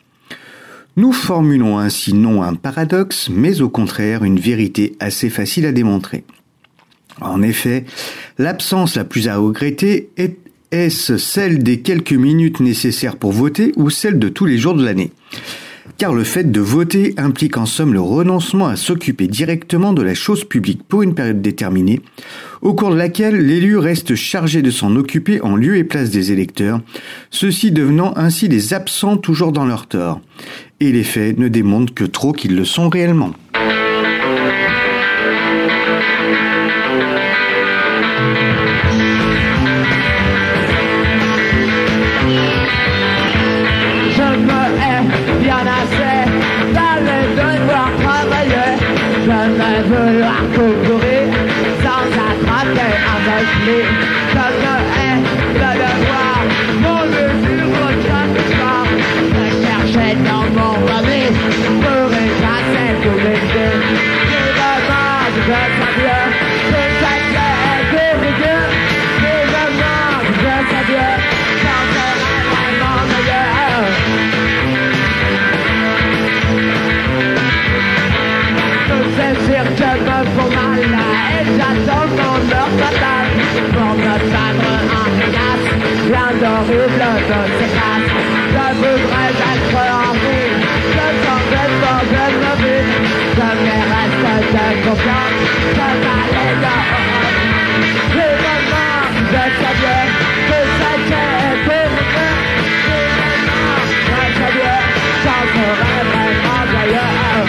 Nous formulons ainsi non un paradoxe, mais au contraire une vérité assez facile à démontrer. En effet, l'absence la plus à regretter est est-ce celle des quelques minutes nécessaires pour voter ou celle de tous les jours de l'année ? Car le fait de voter implique en somme le renoncement à s'occuper directement de la chose publique pour une période déterminée, au cours de laquelle l'élu reste chargé de s'en occuper en lieu et place des électeurs, ceux-ci devenant ainsi des absents toujours dans leur tort. Et les faits ne démontrent que trop qu'ils le sont réellement. Vouloir courir sans attraper avec lui. Je me hais de le voir, mon Dieu, sur votre chaque soir. Je me fous mal et j'attends mon heure fatale pour me perdre en régasse. Rien d'horrible ne s'efface. Je voudrais être en vie. Je sens que sans je me vis. Je me reste de confiance. Je m'allais dehors. Et maintenant, je sais bien que c'était pour moi. Et maintenant, je sais bien, j'en serai vraiment d'ailleurs.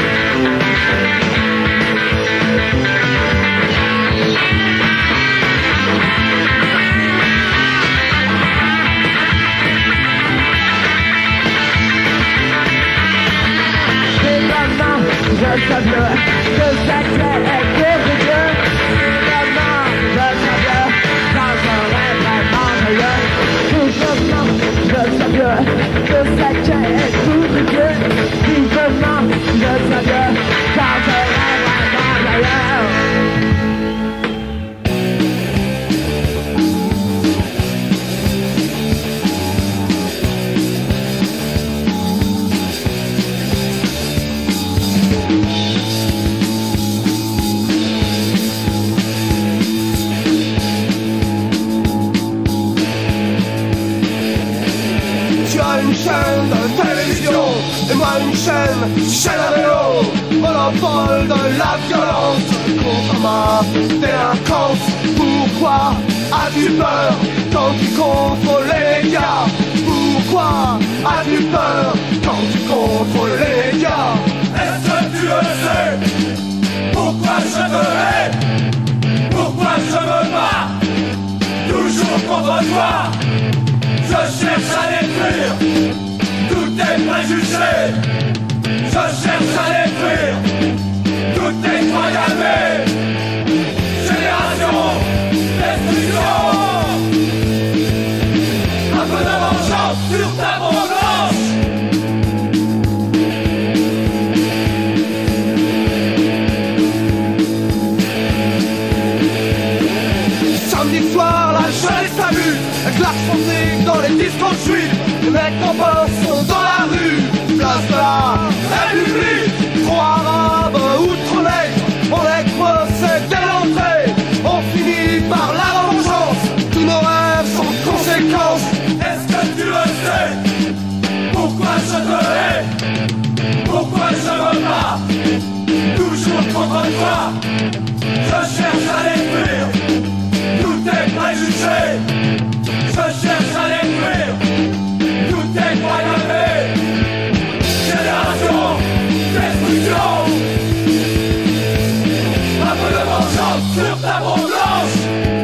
Je sais bien que c'était périlleux. Finalement, je sais bien quand j'aurais vraiment meilleur. Finalement, je sais bien que c'était périlleux. Finalement, je sais bien quand j'aurais vraiment meilleur. Une chaîne de télévision et moi une chaîne, chaîne à vélo. Monopole de la violence contre ma délinquance. Pourquoi as-tu peur quand tu contrôles les médias? Pourquoi as-tu peur quand tu contrôles les médias? Est-ce que tu le sais? Pourquoi je te hais? Pourquoi je me bats? Toujours contre toi. Je cherche à détruire tous tes préjugés. Je cherche à détruire toutes tes croyances. Génération, destruction. Un peu de vengeance sur ta peau blanche. Samedi soir, la jeunesse s'amuse. Avec l'arc dans les discours juifs. Les mecs en bosse sont dans la rue. Place de la République. Trop arabe ou trop nègre. On les croise dès l'entrée. On finit par la vengeance. Tous nos rêves sont conséquences. Est-ce que tu le sais? Pourquoi je te hais? Pourquoi je me bats? Toujours contre toi. Je cherche à détruire tous tes préjugés. Je cherche à détruire toutes tes croyances. Génération, destruction. Un peu de vengeance sur ta peau blanche.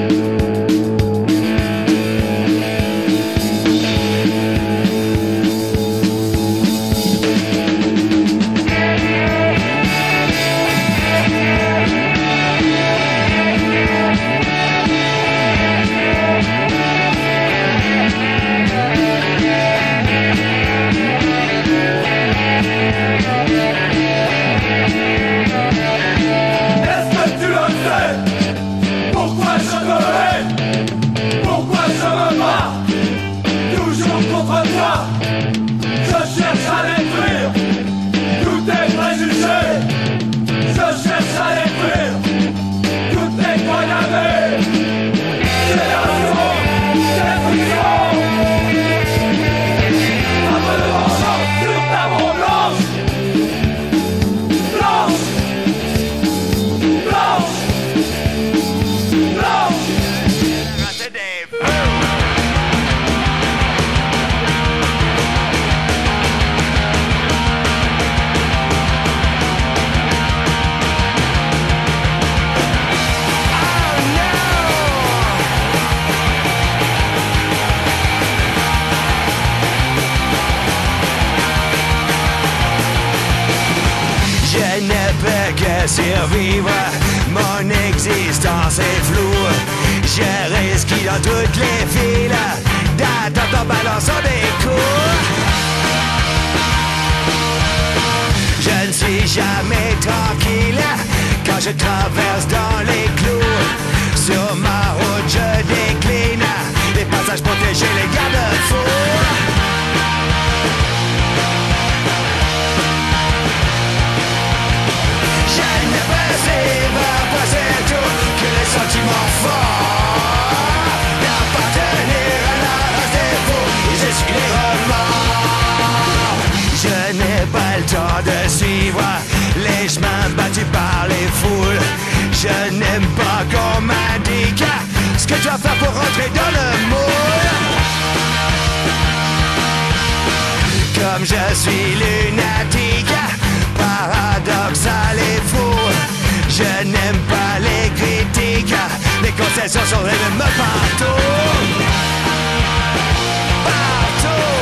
Survivre, mon existence est floue. Je risque dans toutes les villes d'attendre en balançant des coups. Je ne suis jamais tranquille quand je traverse dans les clous. Sur ma route je décline les passages protégés, les garde-fous. Je ne peux Je n'ai pas le temps de suivre les chemins battus par les foules. Je n'aime pas qu'on m'indique ce que je dois faire pour rentrer dans le moule. Comme je suis lunatique, paradoxal et fou, je n'aime pas les critiques, les concessions sont les mêmes partout. Partout.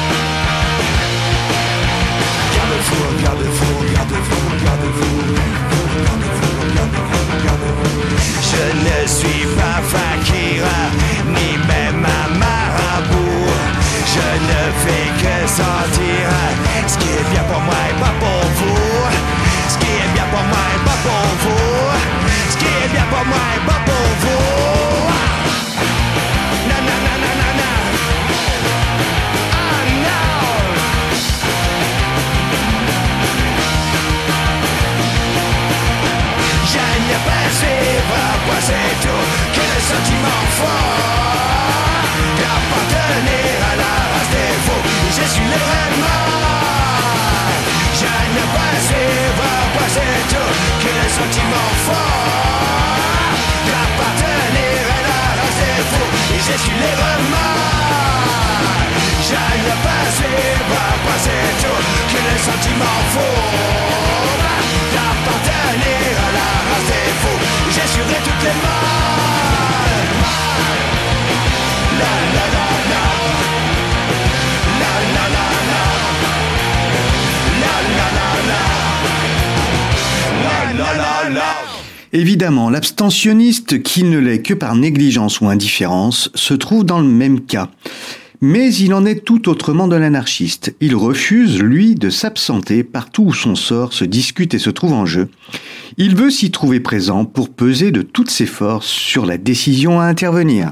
Garde-vous, garde-vous, garde-vous, garde-vous, garde-vous, garde-vous, garde-vous. Je ne suis pas fakir, ni même un marabout. Je ne fais que sentir ce qui est bien pour moi et pas pour vous. Ce qui est bien pour moi et pas pour vous. Ce qui est bien pour moi et pas pour vous. Na na na na na na. Oh no. Je ne peux suivre, moi c'est tout, que le sentiment fort d'appartenir à la race des fous. Je suis le vraiment. Je ne peux suivre, moi c'est tout, que le sentiment fort d'appartenir à la race des fous. Je suis le vraiment. Je ne peux suivre, moi c'est tout, que le sentiment fort d'appartenir à la race des fous. Je suivrai toutes les morts. La la la la. La la la la. La la la la. La la la la. Évidemment, l'abstentionniste qui ne l'est que par négligence ou indifférence se trouve dans le même cas. Mais il en est tout autrement de l'anarchiste. Il refuse, lui, de s'absenter partout où son sort se discute et se trouve en jeu. Il veut s'y trouver présent pour peser de toutes ses forces sur la décision à intervenir.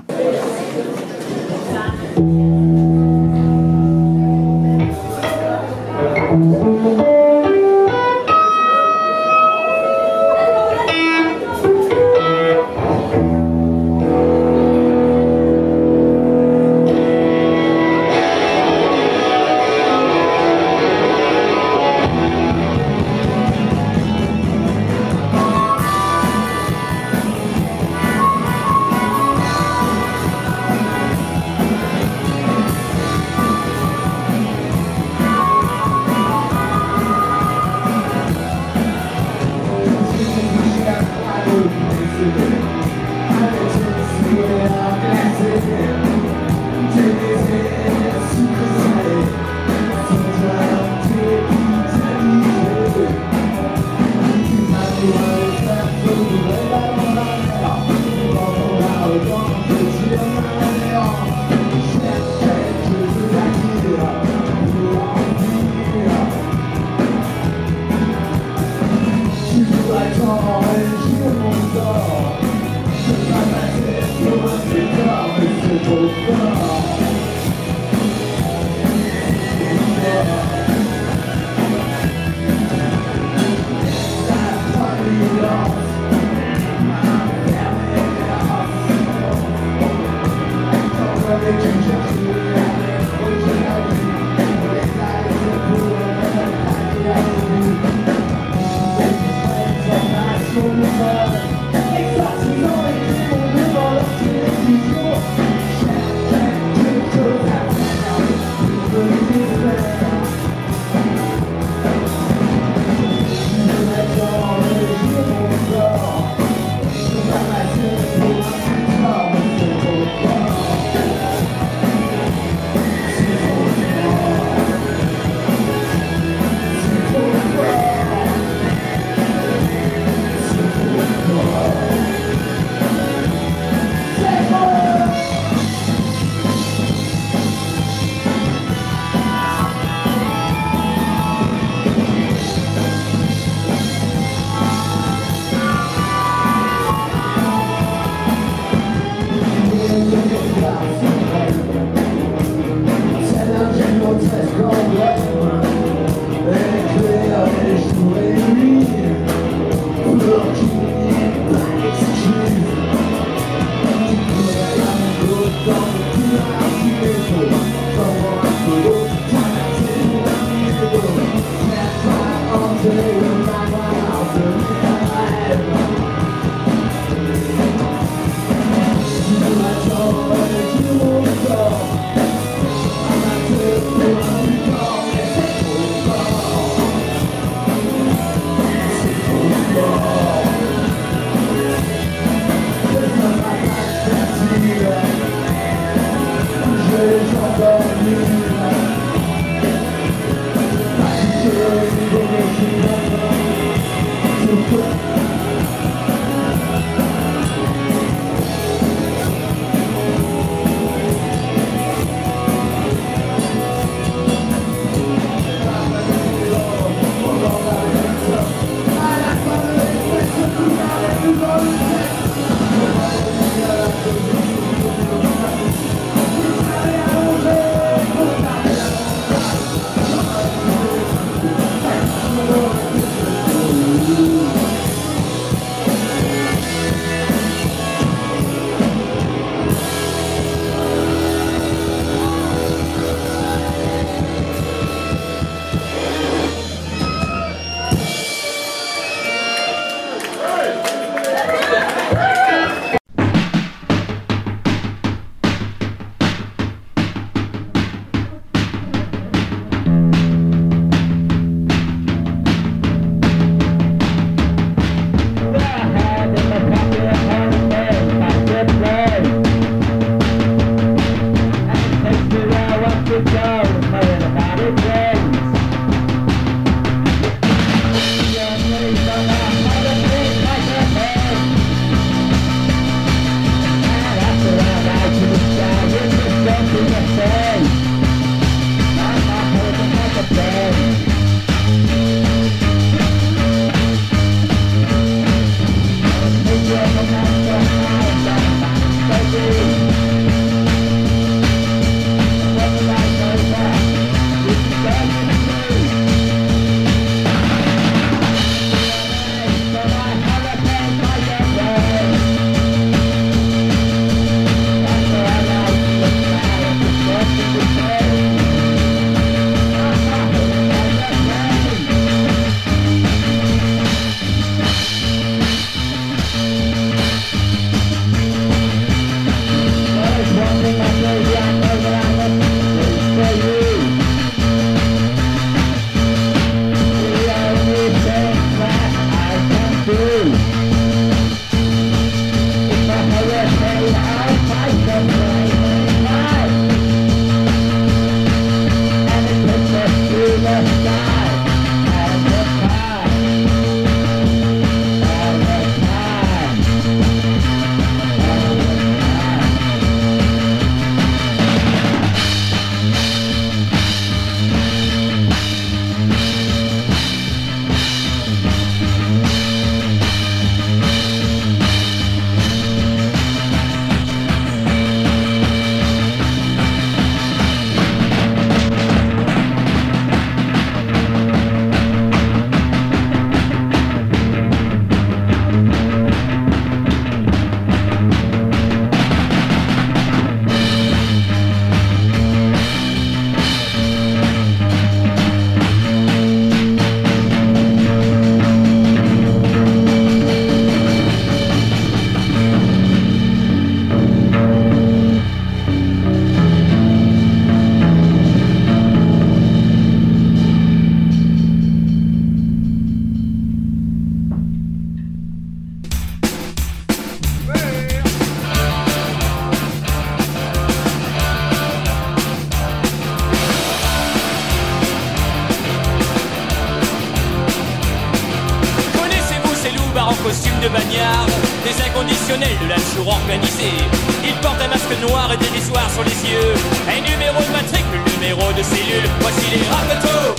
les inconditionnels de la jour organisée. Il porte un masque noir et dérisoire sur les yeux. Un numéro de matricule, numéro de cellule. Voici les rapetos.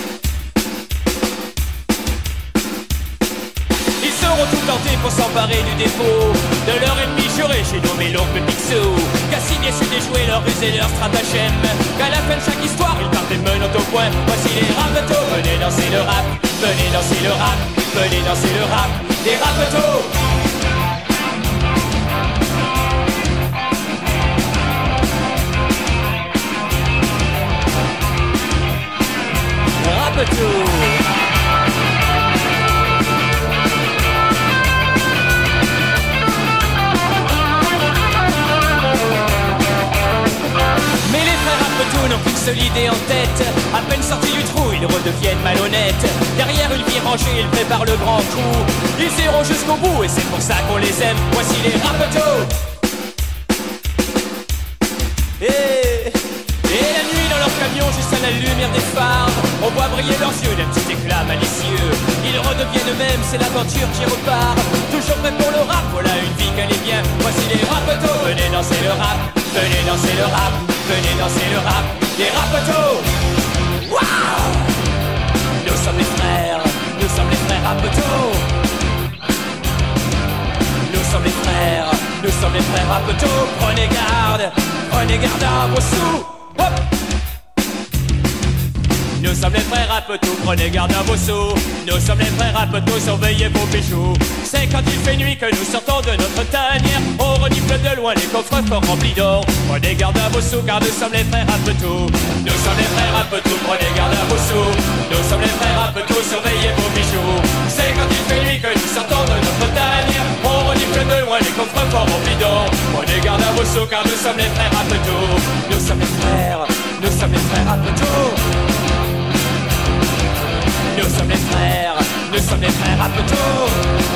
Ils seront tout tentés pour s'emparer du défaut de leur ennemi juré, j'ai nommé l'oncle Picsou. Qu'a signé su déjouer leur ruse et leur stratagème. Qu'à la fin de chaque histoire, ils partent des menottes au point. Voici les rapetos. Venez danser le rap, venez danser le rap, venez danser le rap. Les rapetos. Rapetos. Mais les frères Rapetos n'ont qu'une seule idée en tête. À peine sortis du trou, ils redeviennent malhonnêtes. Derrière une vie rangée, ils préparent le grand coup. Ils iront jusqu'au bout et c'est pour ça qu'on les aime. Voici les Rapetos. Et, et la nuit dans leur camion, juste à la lumière des phares, on voit briller leurs yeux d'un petit éclat malicieux. Ils redeviennent eux-mêmes, c'est l'aventure qui repart. Toujours prêt pour le rap, voilà une vie qu'elle est bien. Voici les Rapetos. Venez danser le rap, venez danser le rap, venez danser le rap. Les Rapetos. Waouh. Nous sommes les frères, nous sommes les frères Rapetos. Nous sommes les frères, nous sommes les frères Rapetos. Prenez garde, prenez garde à vos sous. Hop. Nous sommes les frères Rapetos, prenez garde à vos sous. Nous sommes les frères Rapetos, surveillez vos bijoux. C'est quand il fait nuit que nous sortons de notre tanière. On renifle de loin les coffres forts remplis d'or. Prenez garde à vos sous car nous sommes les frères Rapetos. Nous sommes les frères Rapetos, prenez garde à vos sous. Nous sommes les frères Rapetos, surveillez vos bijoux. C'est quand il fait nuit que nous sortons de notre tanière. On renifle de loin les coffres forts remplis d'or. Prenez garde à vos sous car nous sommes les frères Rapetos. Nous sommes les frères, nous sommes les frères Rapetos. Nous sommes les frères, nous sommes les frères Rapetos.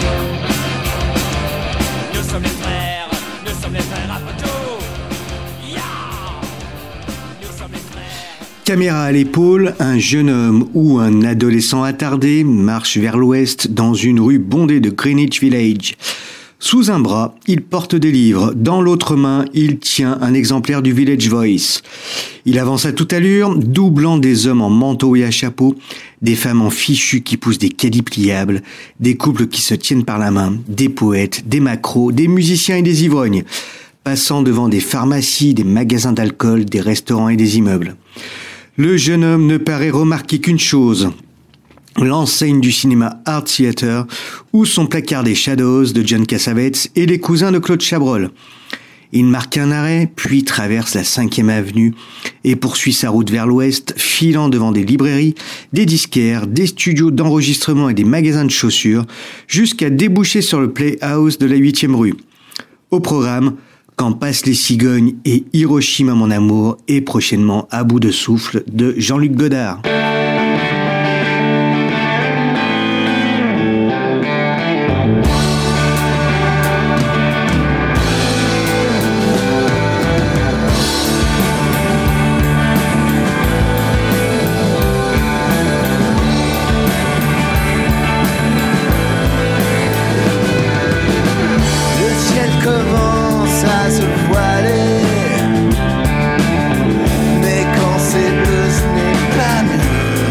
Nous sommes les frères, nous sommes les frères Rapetos. Yeah. Nous sommes les frères. Caméra à l'épaule, un jeune homme ou un adolescent attardé marche vers l'ouest dans une rue bondée de Greenwich Village. Sous un bras, il porte des livres. Dans l'autre main, il tient un exemplaire du Village Voice. Il avance à toute allure, doublant des hommes en manteau et à chapeau, des femmes en fichus qui poussent des caddies pliables, des couples qui se tiennent par la main, des poètes, des macros, des musiciens et des ivrognes, passant devant des pharmacies, des magasins d'alcool, des restaurants et des immeubles. Le jeune homme ne paraît remarquer qu'une chose: l'enseigne du cinéma Art Theater, ou son placard des Shadows de John Cassavetes et les cousins de Claude Chabrol. Il marque un arrêt, puis traverse la cinquième avenue et poursuit sa route vers l'ouest, filant devant des librairies, des disquaires, des studios d'enregistrement et des magasins de chaussures, jusqu'à déboucher sur le Playhouse de la huitième rue. Au programme, Quand passent les cigognes et Hiroshima mon amour, et prochainement À bout de souffle de Jean-Luc Godard. Mais quand c'est bleu, ce n'est pas mieux.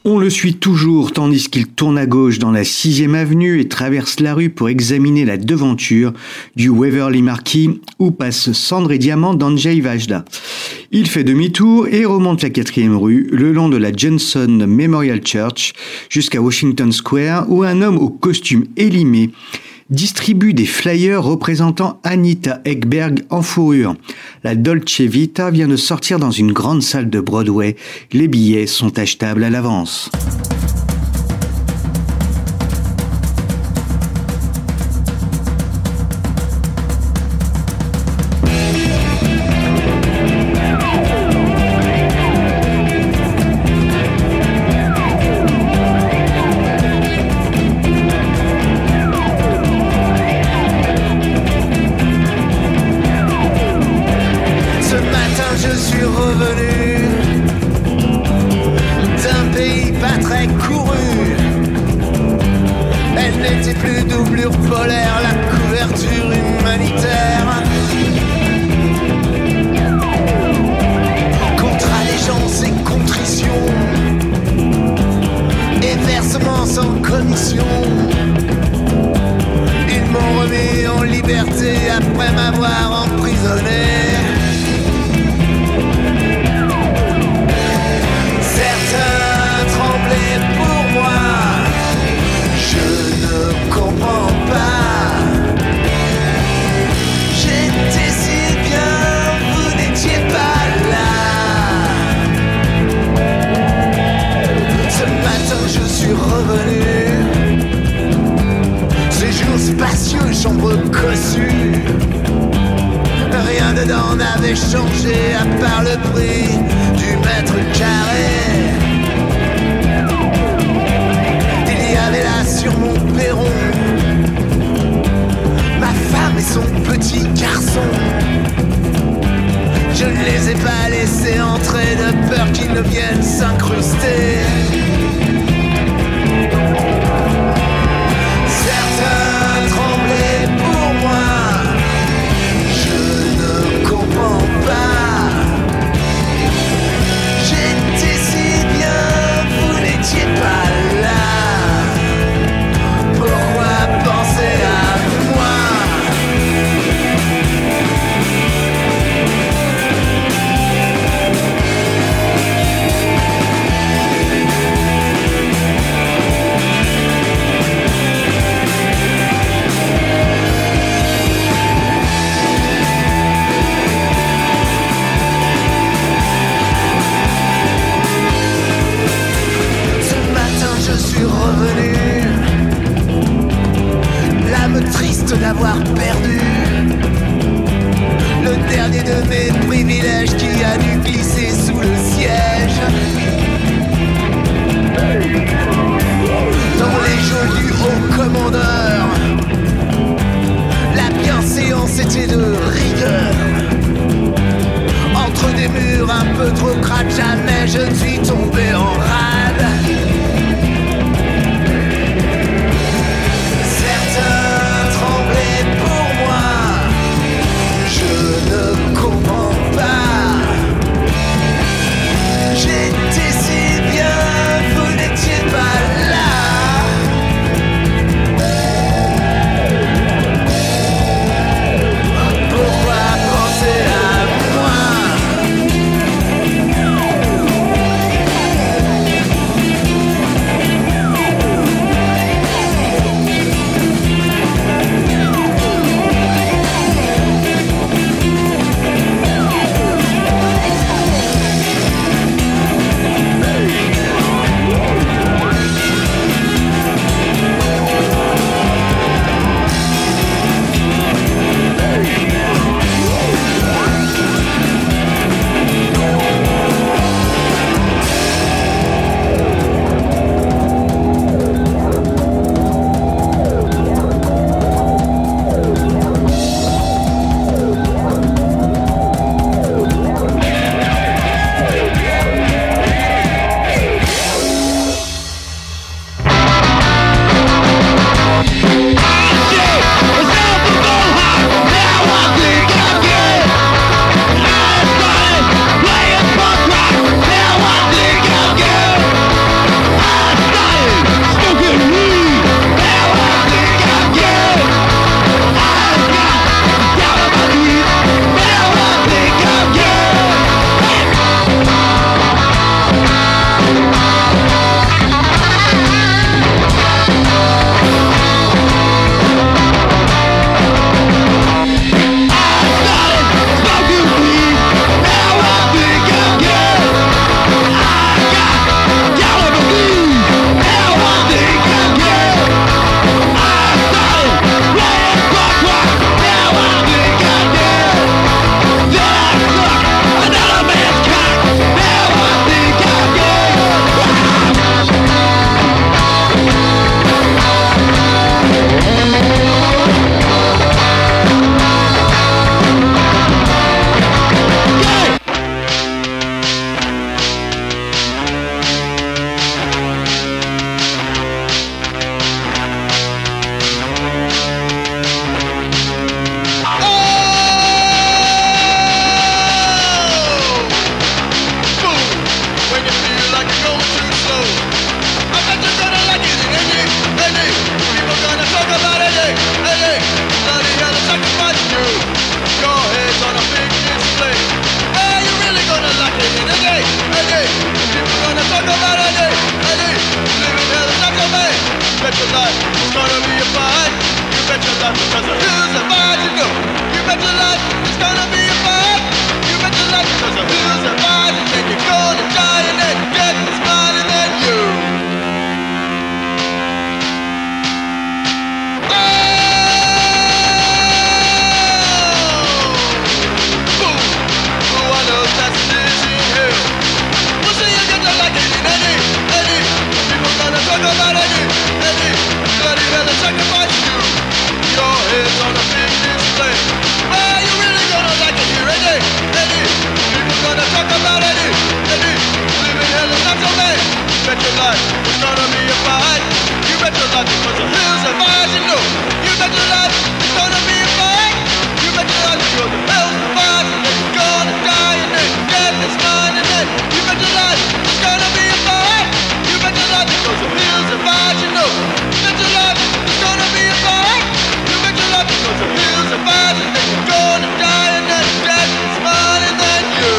On le suit toujours tandis qu'il tourne à gauche dans la sixième avenue et traverse la rue pour examiner la devanture du Waverly Marquis où passe Cendre et Diamant d'Andrzej Wajda. Il fait demi-tour et remonte la quatrième rue le long de la Johnson Memorial Church jusqu'à Washington Square où un homme au costume élimé distribue des flyers représentant Anita Ekberg en fourrure. La Dolce Vita vient de sortir dans une grande salle de Broadway. Les billets sont achetables à l'avance. Chambre cossue, rien dedans n'a it's gonna be a fight. You bet your life because the hills are fire, you know. You bet your life it's gonna be a fight. You bet your life because the hills are fire, and then you're gonna die, and then death is mine, and then you bet your life it's gonna be a fight. You bet your life because the hills are fire, you know. You bet your life it's gonna be a fight. You bet your life because the hills are fire, and then you're gonna die, and then death is mine, and then you.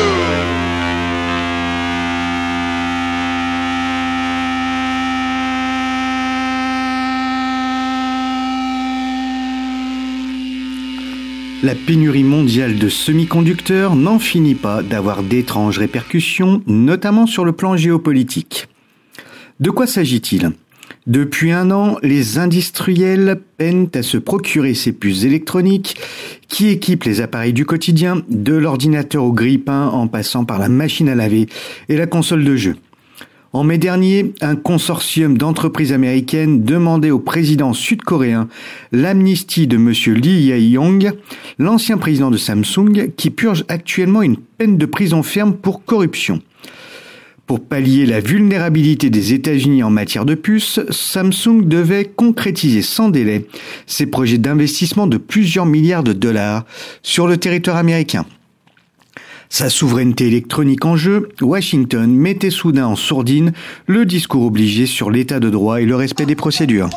La pénurie mondiale de semi-conducteurs n'en finit pas d'avoir d'étranges répercussions, notamment sur le plan géopolitique. De quoi s'agit-il ? Depuis un an, les industriels peinent à se procurer ces puces électroniques qui équipent les appareils du quotidien, de l'ordinateur au grille-pain en passant par la machine à laver et la console de jeu. En mai dernier, un consortium d'entreprises américaines demandait au président sud-coréen l'amnistie de M. Lee Jae-yong, l'ancien président de Samsung, qui purge actuellement une peine de prison ferme pour corruption. Pour pallier la vulnérabilité des États-Unis en matière de puces, Samsung devait concrétiser sans délai ses projets d'investissement de plusieurs milliards de dollars sur le territoire américain. Sa souveraineté électronique en jeu, Washington mettait soudain en sourdine le discours obligé sur l'état de droit et le respect des procédures.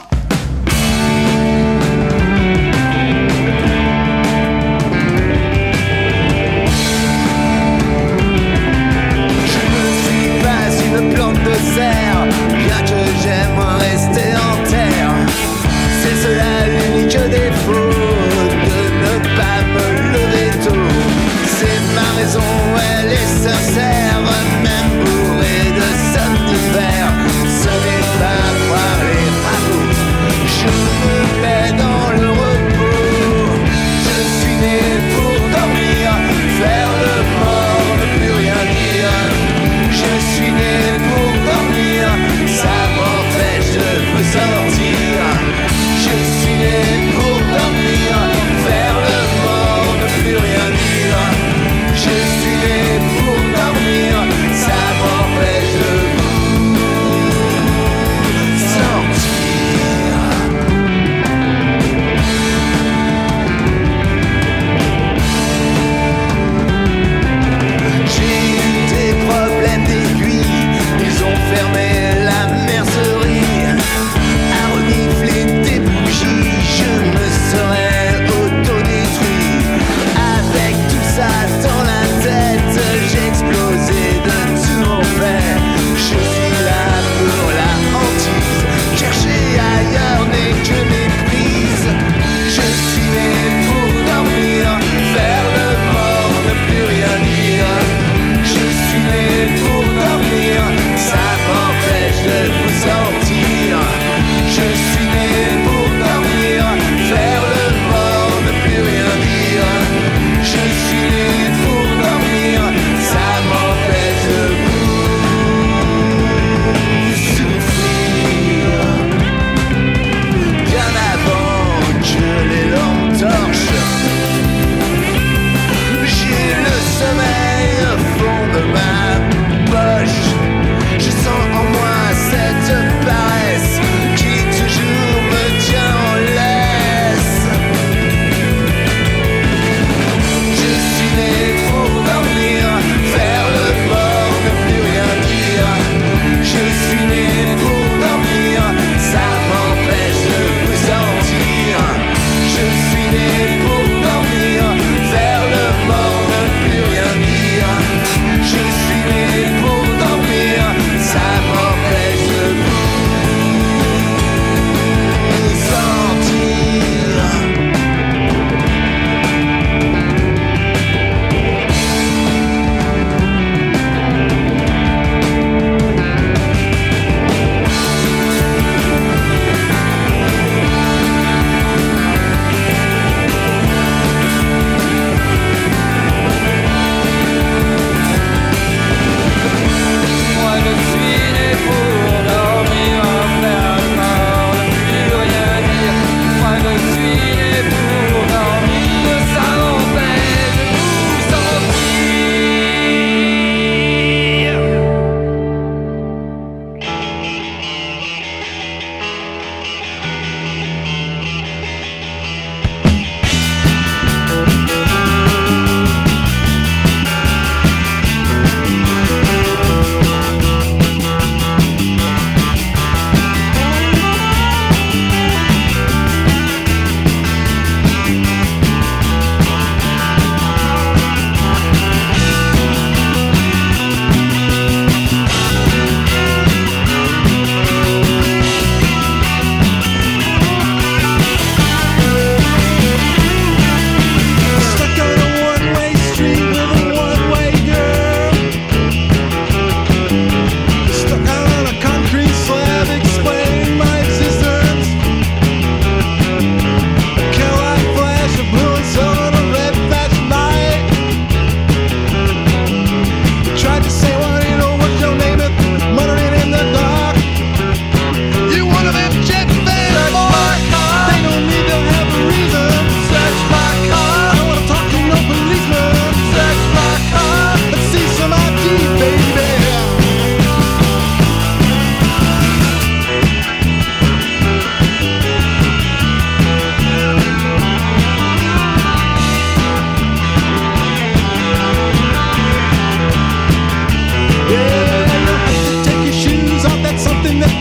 Même bourré de somnifères, ce n'est pas croire les ragots.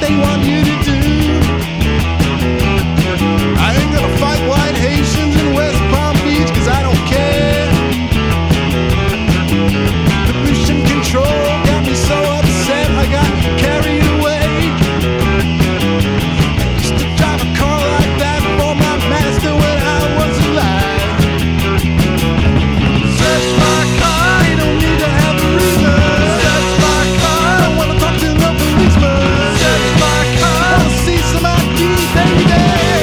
they want you to do. I ain't gonna fight white Haitians in West Palm Beach, cause I don't care. Pollution control got me so upset I got carried away. I used to drive a car like that for my master when I was alive. Search my car, you don't need to have a reason. Search my car, I don't wanna talk to no policeman. Search my car, I wanna see some I D, baby.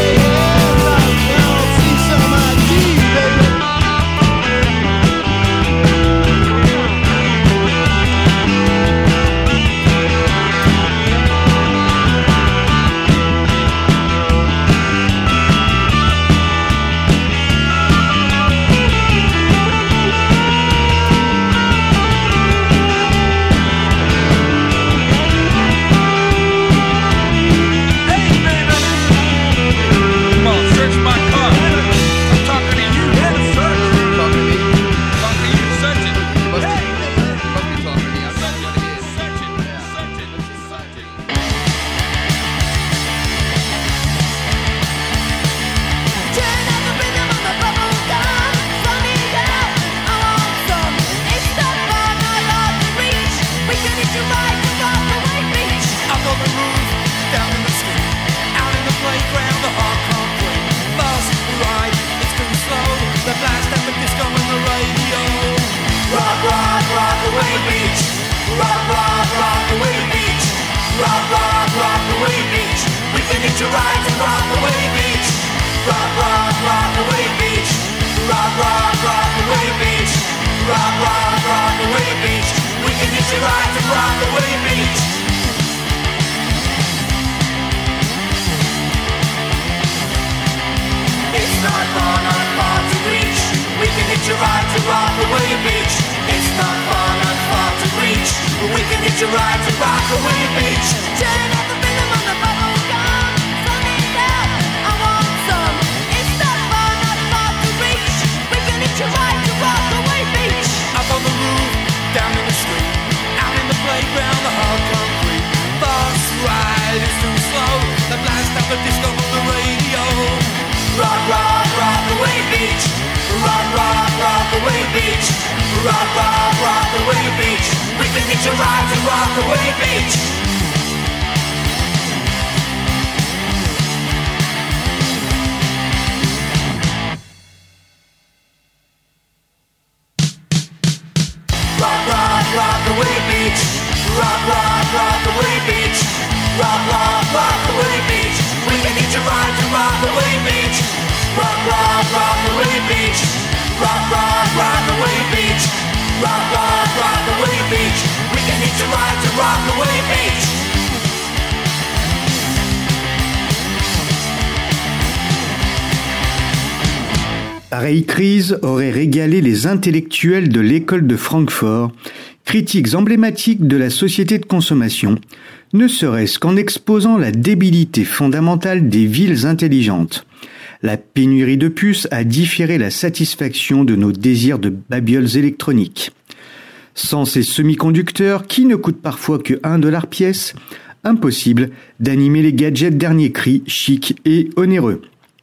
Pareille crise aurait régalé les intellectuels de l'école de Francfort, critiques emblématiques de la société de consommation, ne serait-ce qu'en exposant la débilité fondamentale des villes intelligentes. La pénurie de puces a différé la satisfaction de nos désirs de babioles électroniques. Sans ces semi-conducteurs, qui ne coûtent parfois que un dollar pièce, impossible d'animer les gadgets dernier cri, chic et onéreux.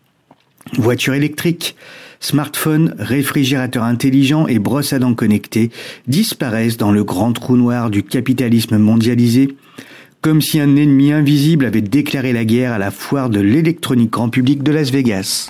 Voitures électriques, smartphones, réfrigérateurs intelligents et brosses à dents connectées disparaissent dans le grand trou noir du capitalisme mondialisé, comme si un ennemi invisible avait déclaré la guerre à la foire de l'électronique grand public de Las Vegas.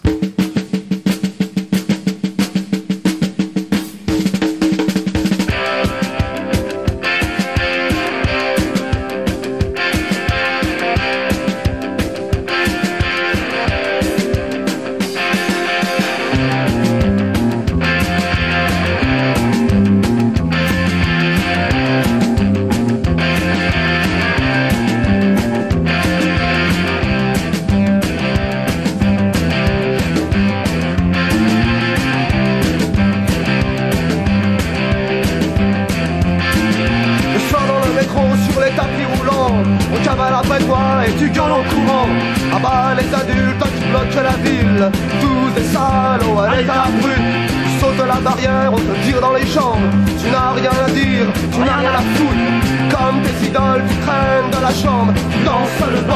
Comme tes idoles, tu traînes dans la chambre, tu danses le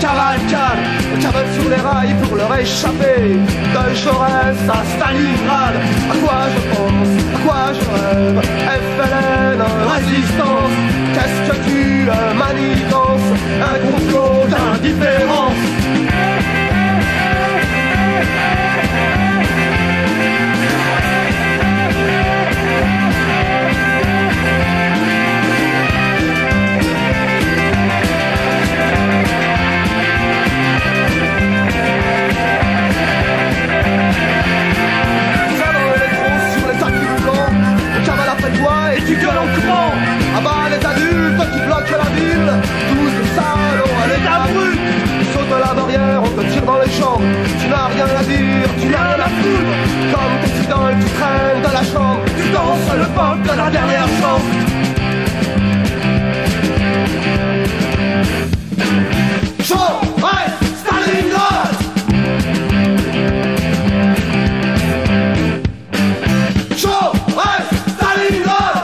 cavalcade, cavale sur les rails pour leur échapper. De Jaurès à Stalingrad, à quoi je pense, à quoi je rêve. F L N, résistance, qu'est-ce que tu euh, manigances? Un complot d'indifférence. Et tu gueules en courant. Ah bah les adultes qui bloquent la ville, tous les salauds à l'état brut. Tu sautes la barrière, on te tire dans les jambes. Tu n'as rien à dire, tu n'as rien à foutre. Comme tes idoles, tu traînes dans la chambre. Tu danses le pop de la dernière chance. Chaud, ouais, Stalingrad. Chaud, ouais, Stalingrad.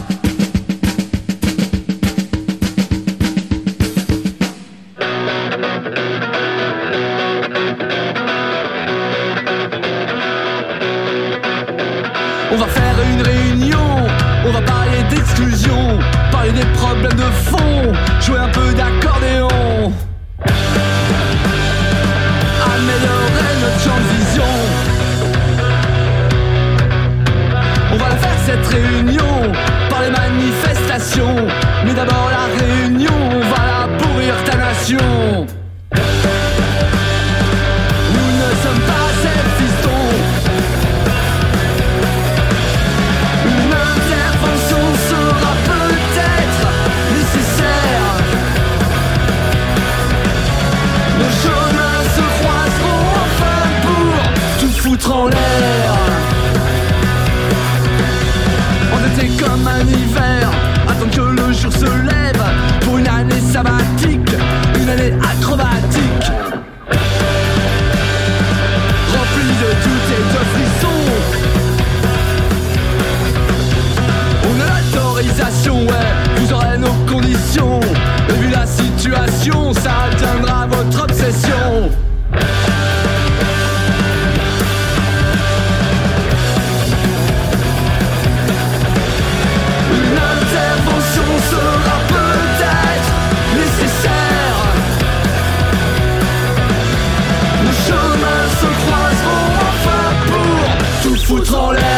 On va faire une réunion, on va parler d'exclusion, parler des problèmes de fond, jouer un peu d'accordéon, améliorer notre champ de vision. On va la faire cette réunion, par les manifestations, mais d'abord la réunion, on va la pourrir ta nation. Nous ne sommes pas ces fistons. Une intervention sera peut-être nécessaire. Nos chemins se croiseront enfin pour tout foutre en l'air. En été comme un hiver, attendre que le jour se lève pour une année sabbatique, une année acrobatique, remplie de doutes et de frissons. On a l'autorisation, ouais, vous aurez nos conditions. Et vu la situation, ça deviendra votre obsession. Une intervention sera peut-être nécessaire. Nos chemins se croiseront enfin pour tout foutre en l'air.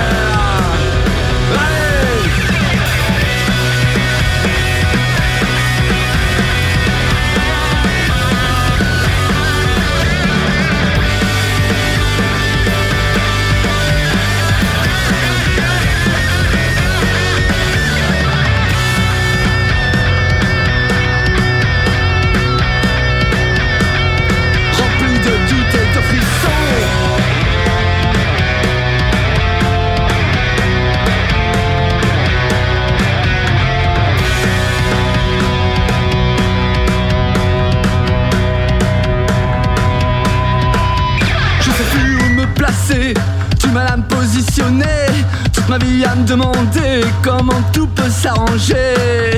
Du mal à me positionner, toute ma vie à me demander comment tout peut s'arranger.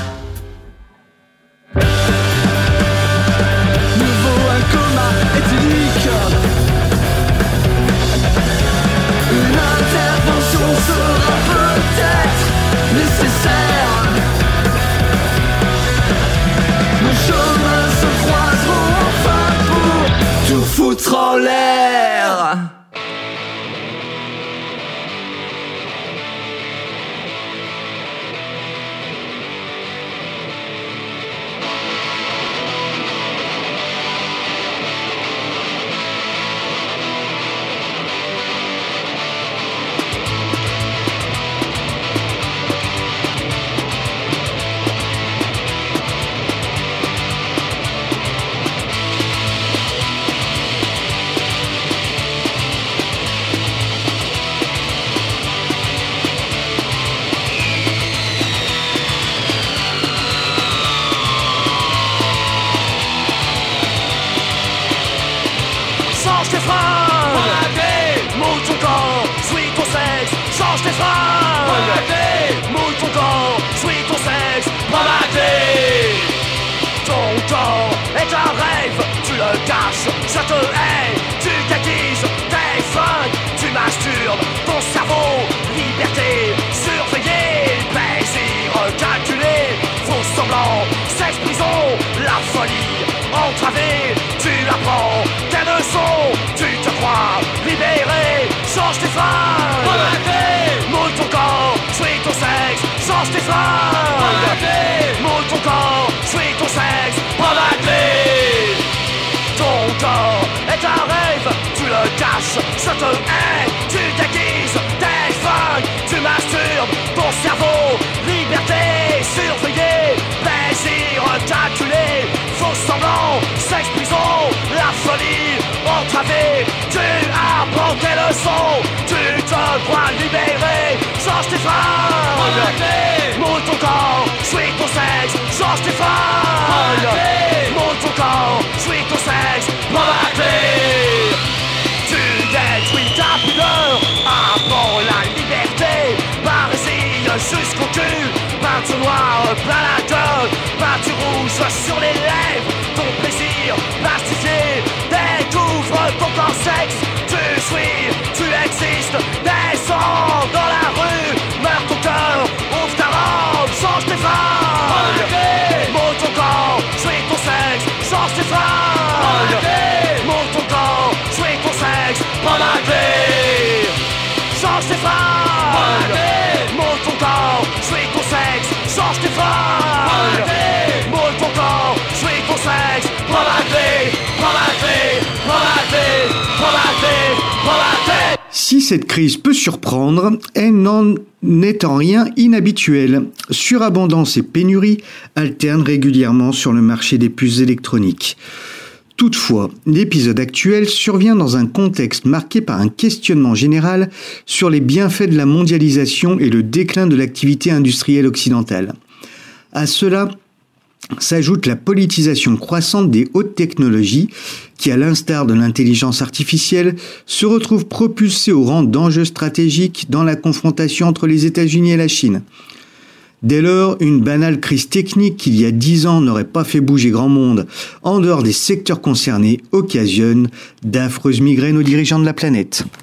Mieux vaut un coma éthylique. Une intervention sera peut-être nécessaire. Nos chemins se croiseront enfin pour tout foutre en l'air. change tes fringues. Moule ton corps, suis ton sexe, prends la clé. Ton corps est un rêve, tu le caches, je te hais, tu déguises tes fringues, tu masturbes ton cerveau, liberté surveillée, plaisir calculé, faux semblant, sexe prison, la folie entravée, tu apprends tes leçons, tu te crois libéré, change tes fringues, moule ton corps, suis ton sexe, change tes fringues, moule ton corps, suis ton sexe, prends la clé. Tu détruis ta pudeur avant la liberté, parésille jusqu'au cul, peinture noire plein la gueule, peinture rouge sur les lèvres, ton plaisir plastifié, découvre ton corps sexe, tu suis, tu existes, descends dans la rue, meurs ton cœur, ouvre ta robe, change tes fringues, monte ton corps, suis ton sexe, change tes fringues, monte ton corps, suis ton sexe, prends la clé, change tes fringues, monte ton corps, suis ton sexe, change tes fringues, monte ton corps, suis ton sexe, prends la clé, prends la clé, prends la clé, prends la clé, prends la clé. Si cette crise peut surprendre, elle n'en est en rien inhabituelle. Surabondance et pénurie alternent régulièrement sur le marché des puces électroniques. Toutefois, l'épisode actuel survient dans un contexte marqué par un questionnement général sur les bienfaits de la mondialisation et le déclin de l'activité industrielle occidentale. À cela s'ajoute la politisation croissante des hautes technologies qui, à l'instar de l'intelligence artificielle, se retrouve propulsée au rang d'enjeux stratégiques dans la confrontation entre les États-Unis et la Chine. Dès lors, une banale crise technique qui, il y a dix ans, n'aurait pas fait bouger grand monde en dehors des secteurs concernés occasionne d'affreuses migraines aux dirigeants de la planète.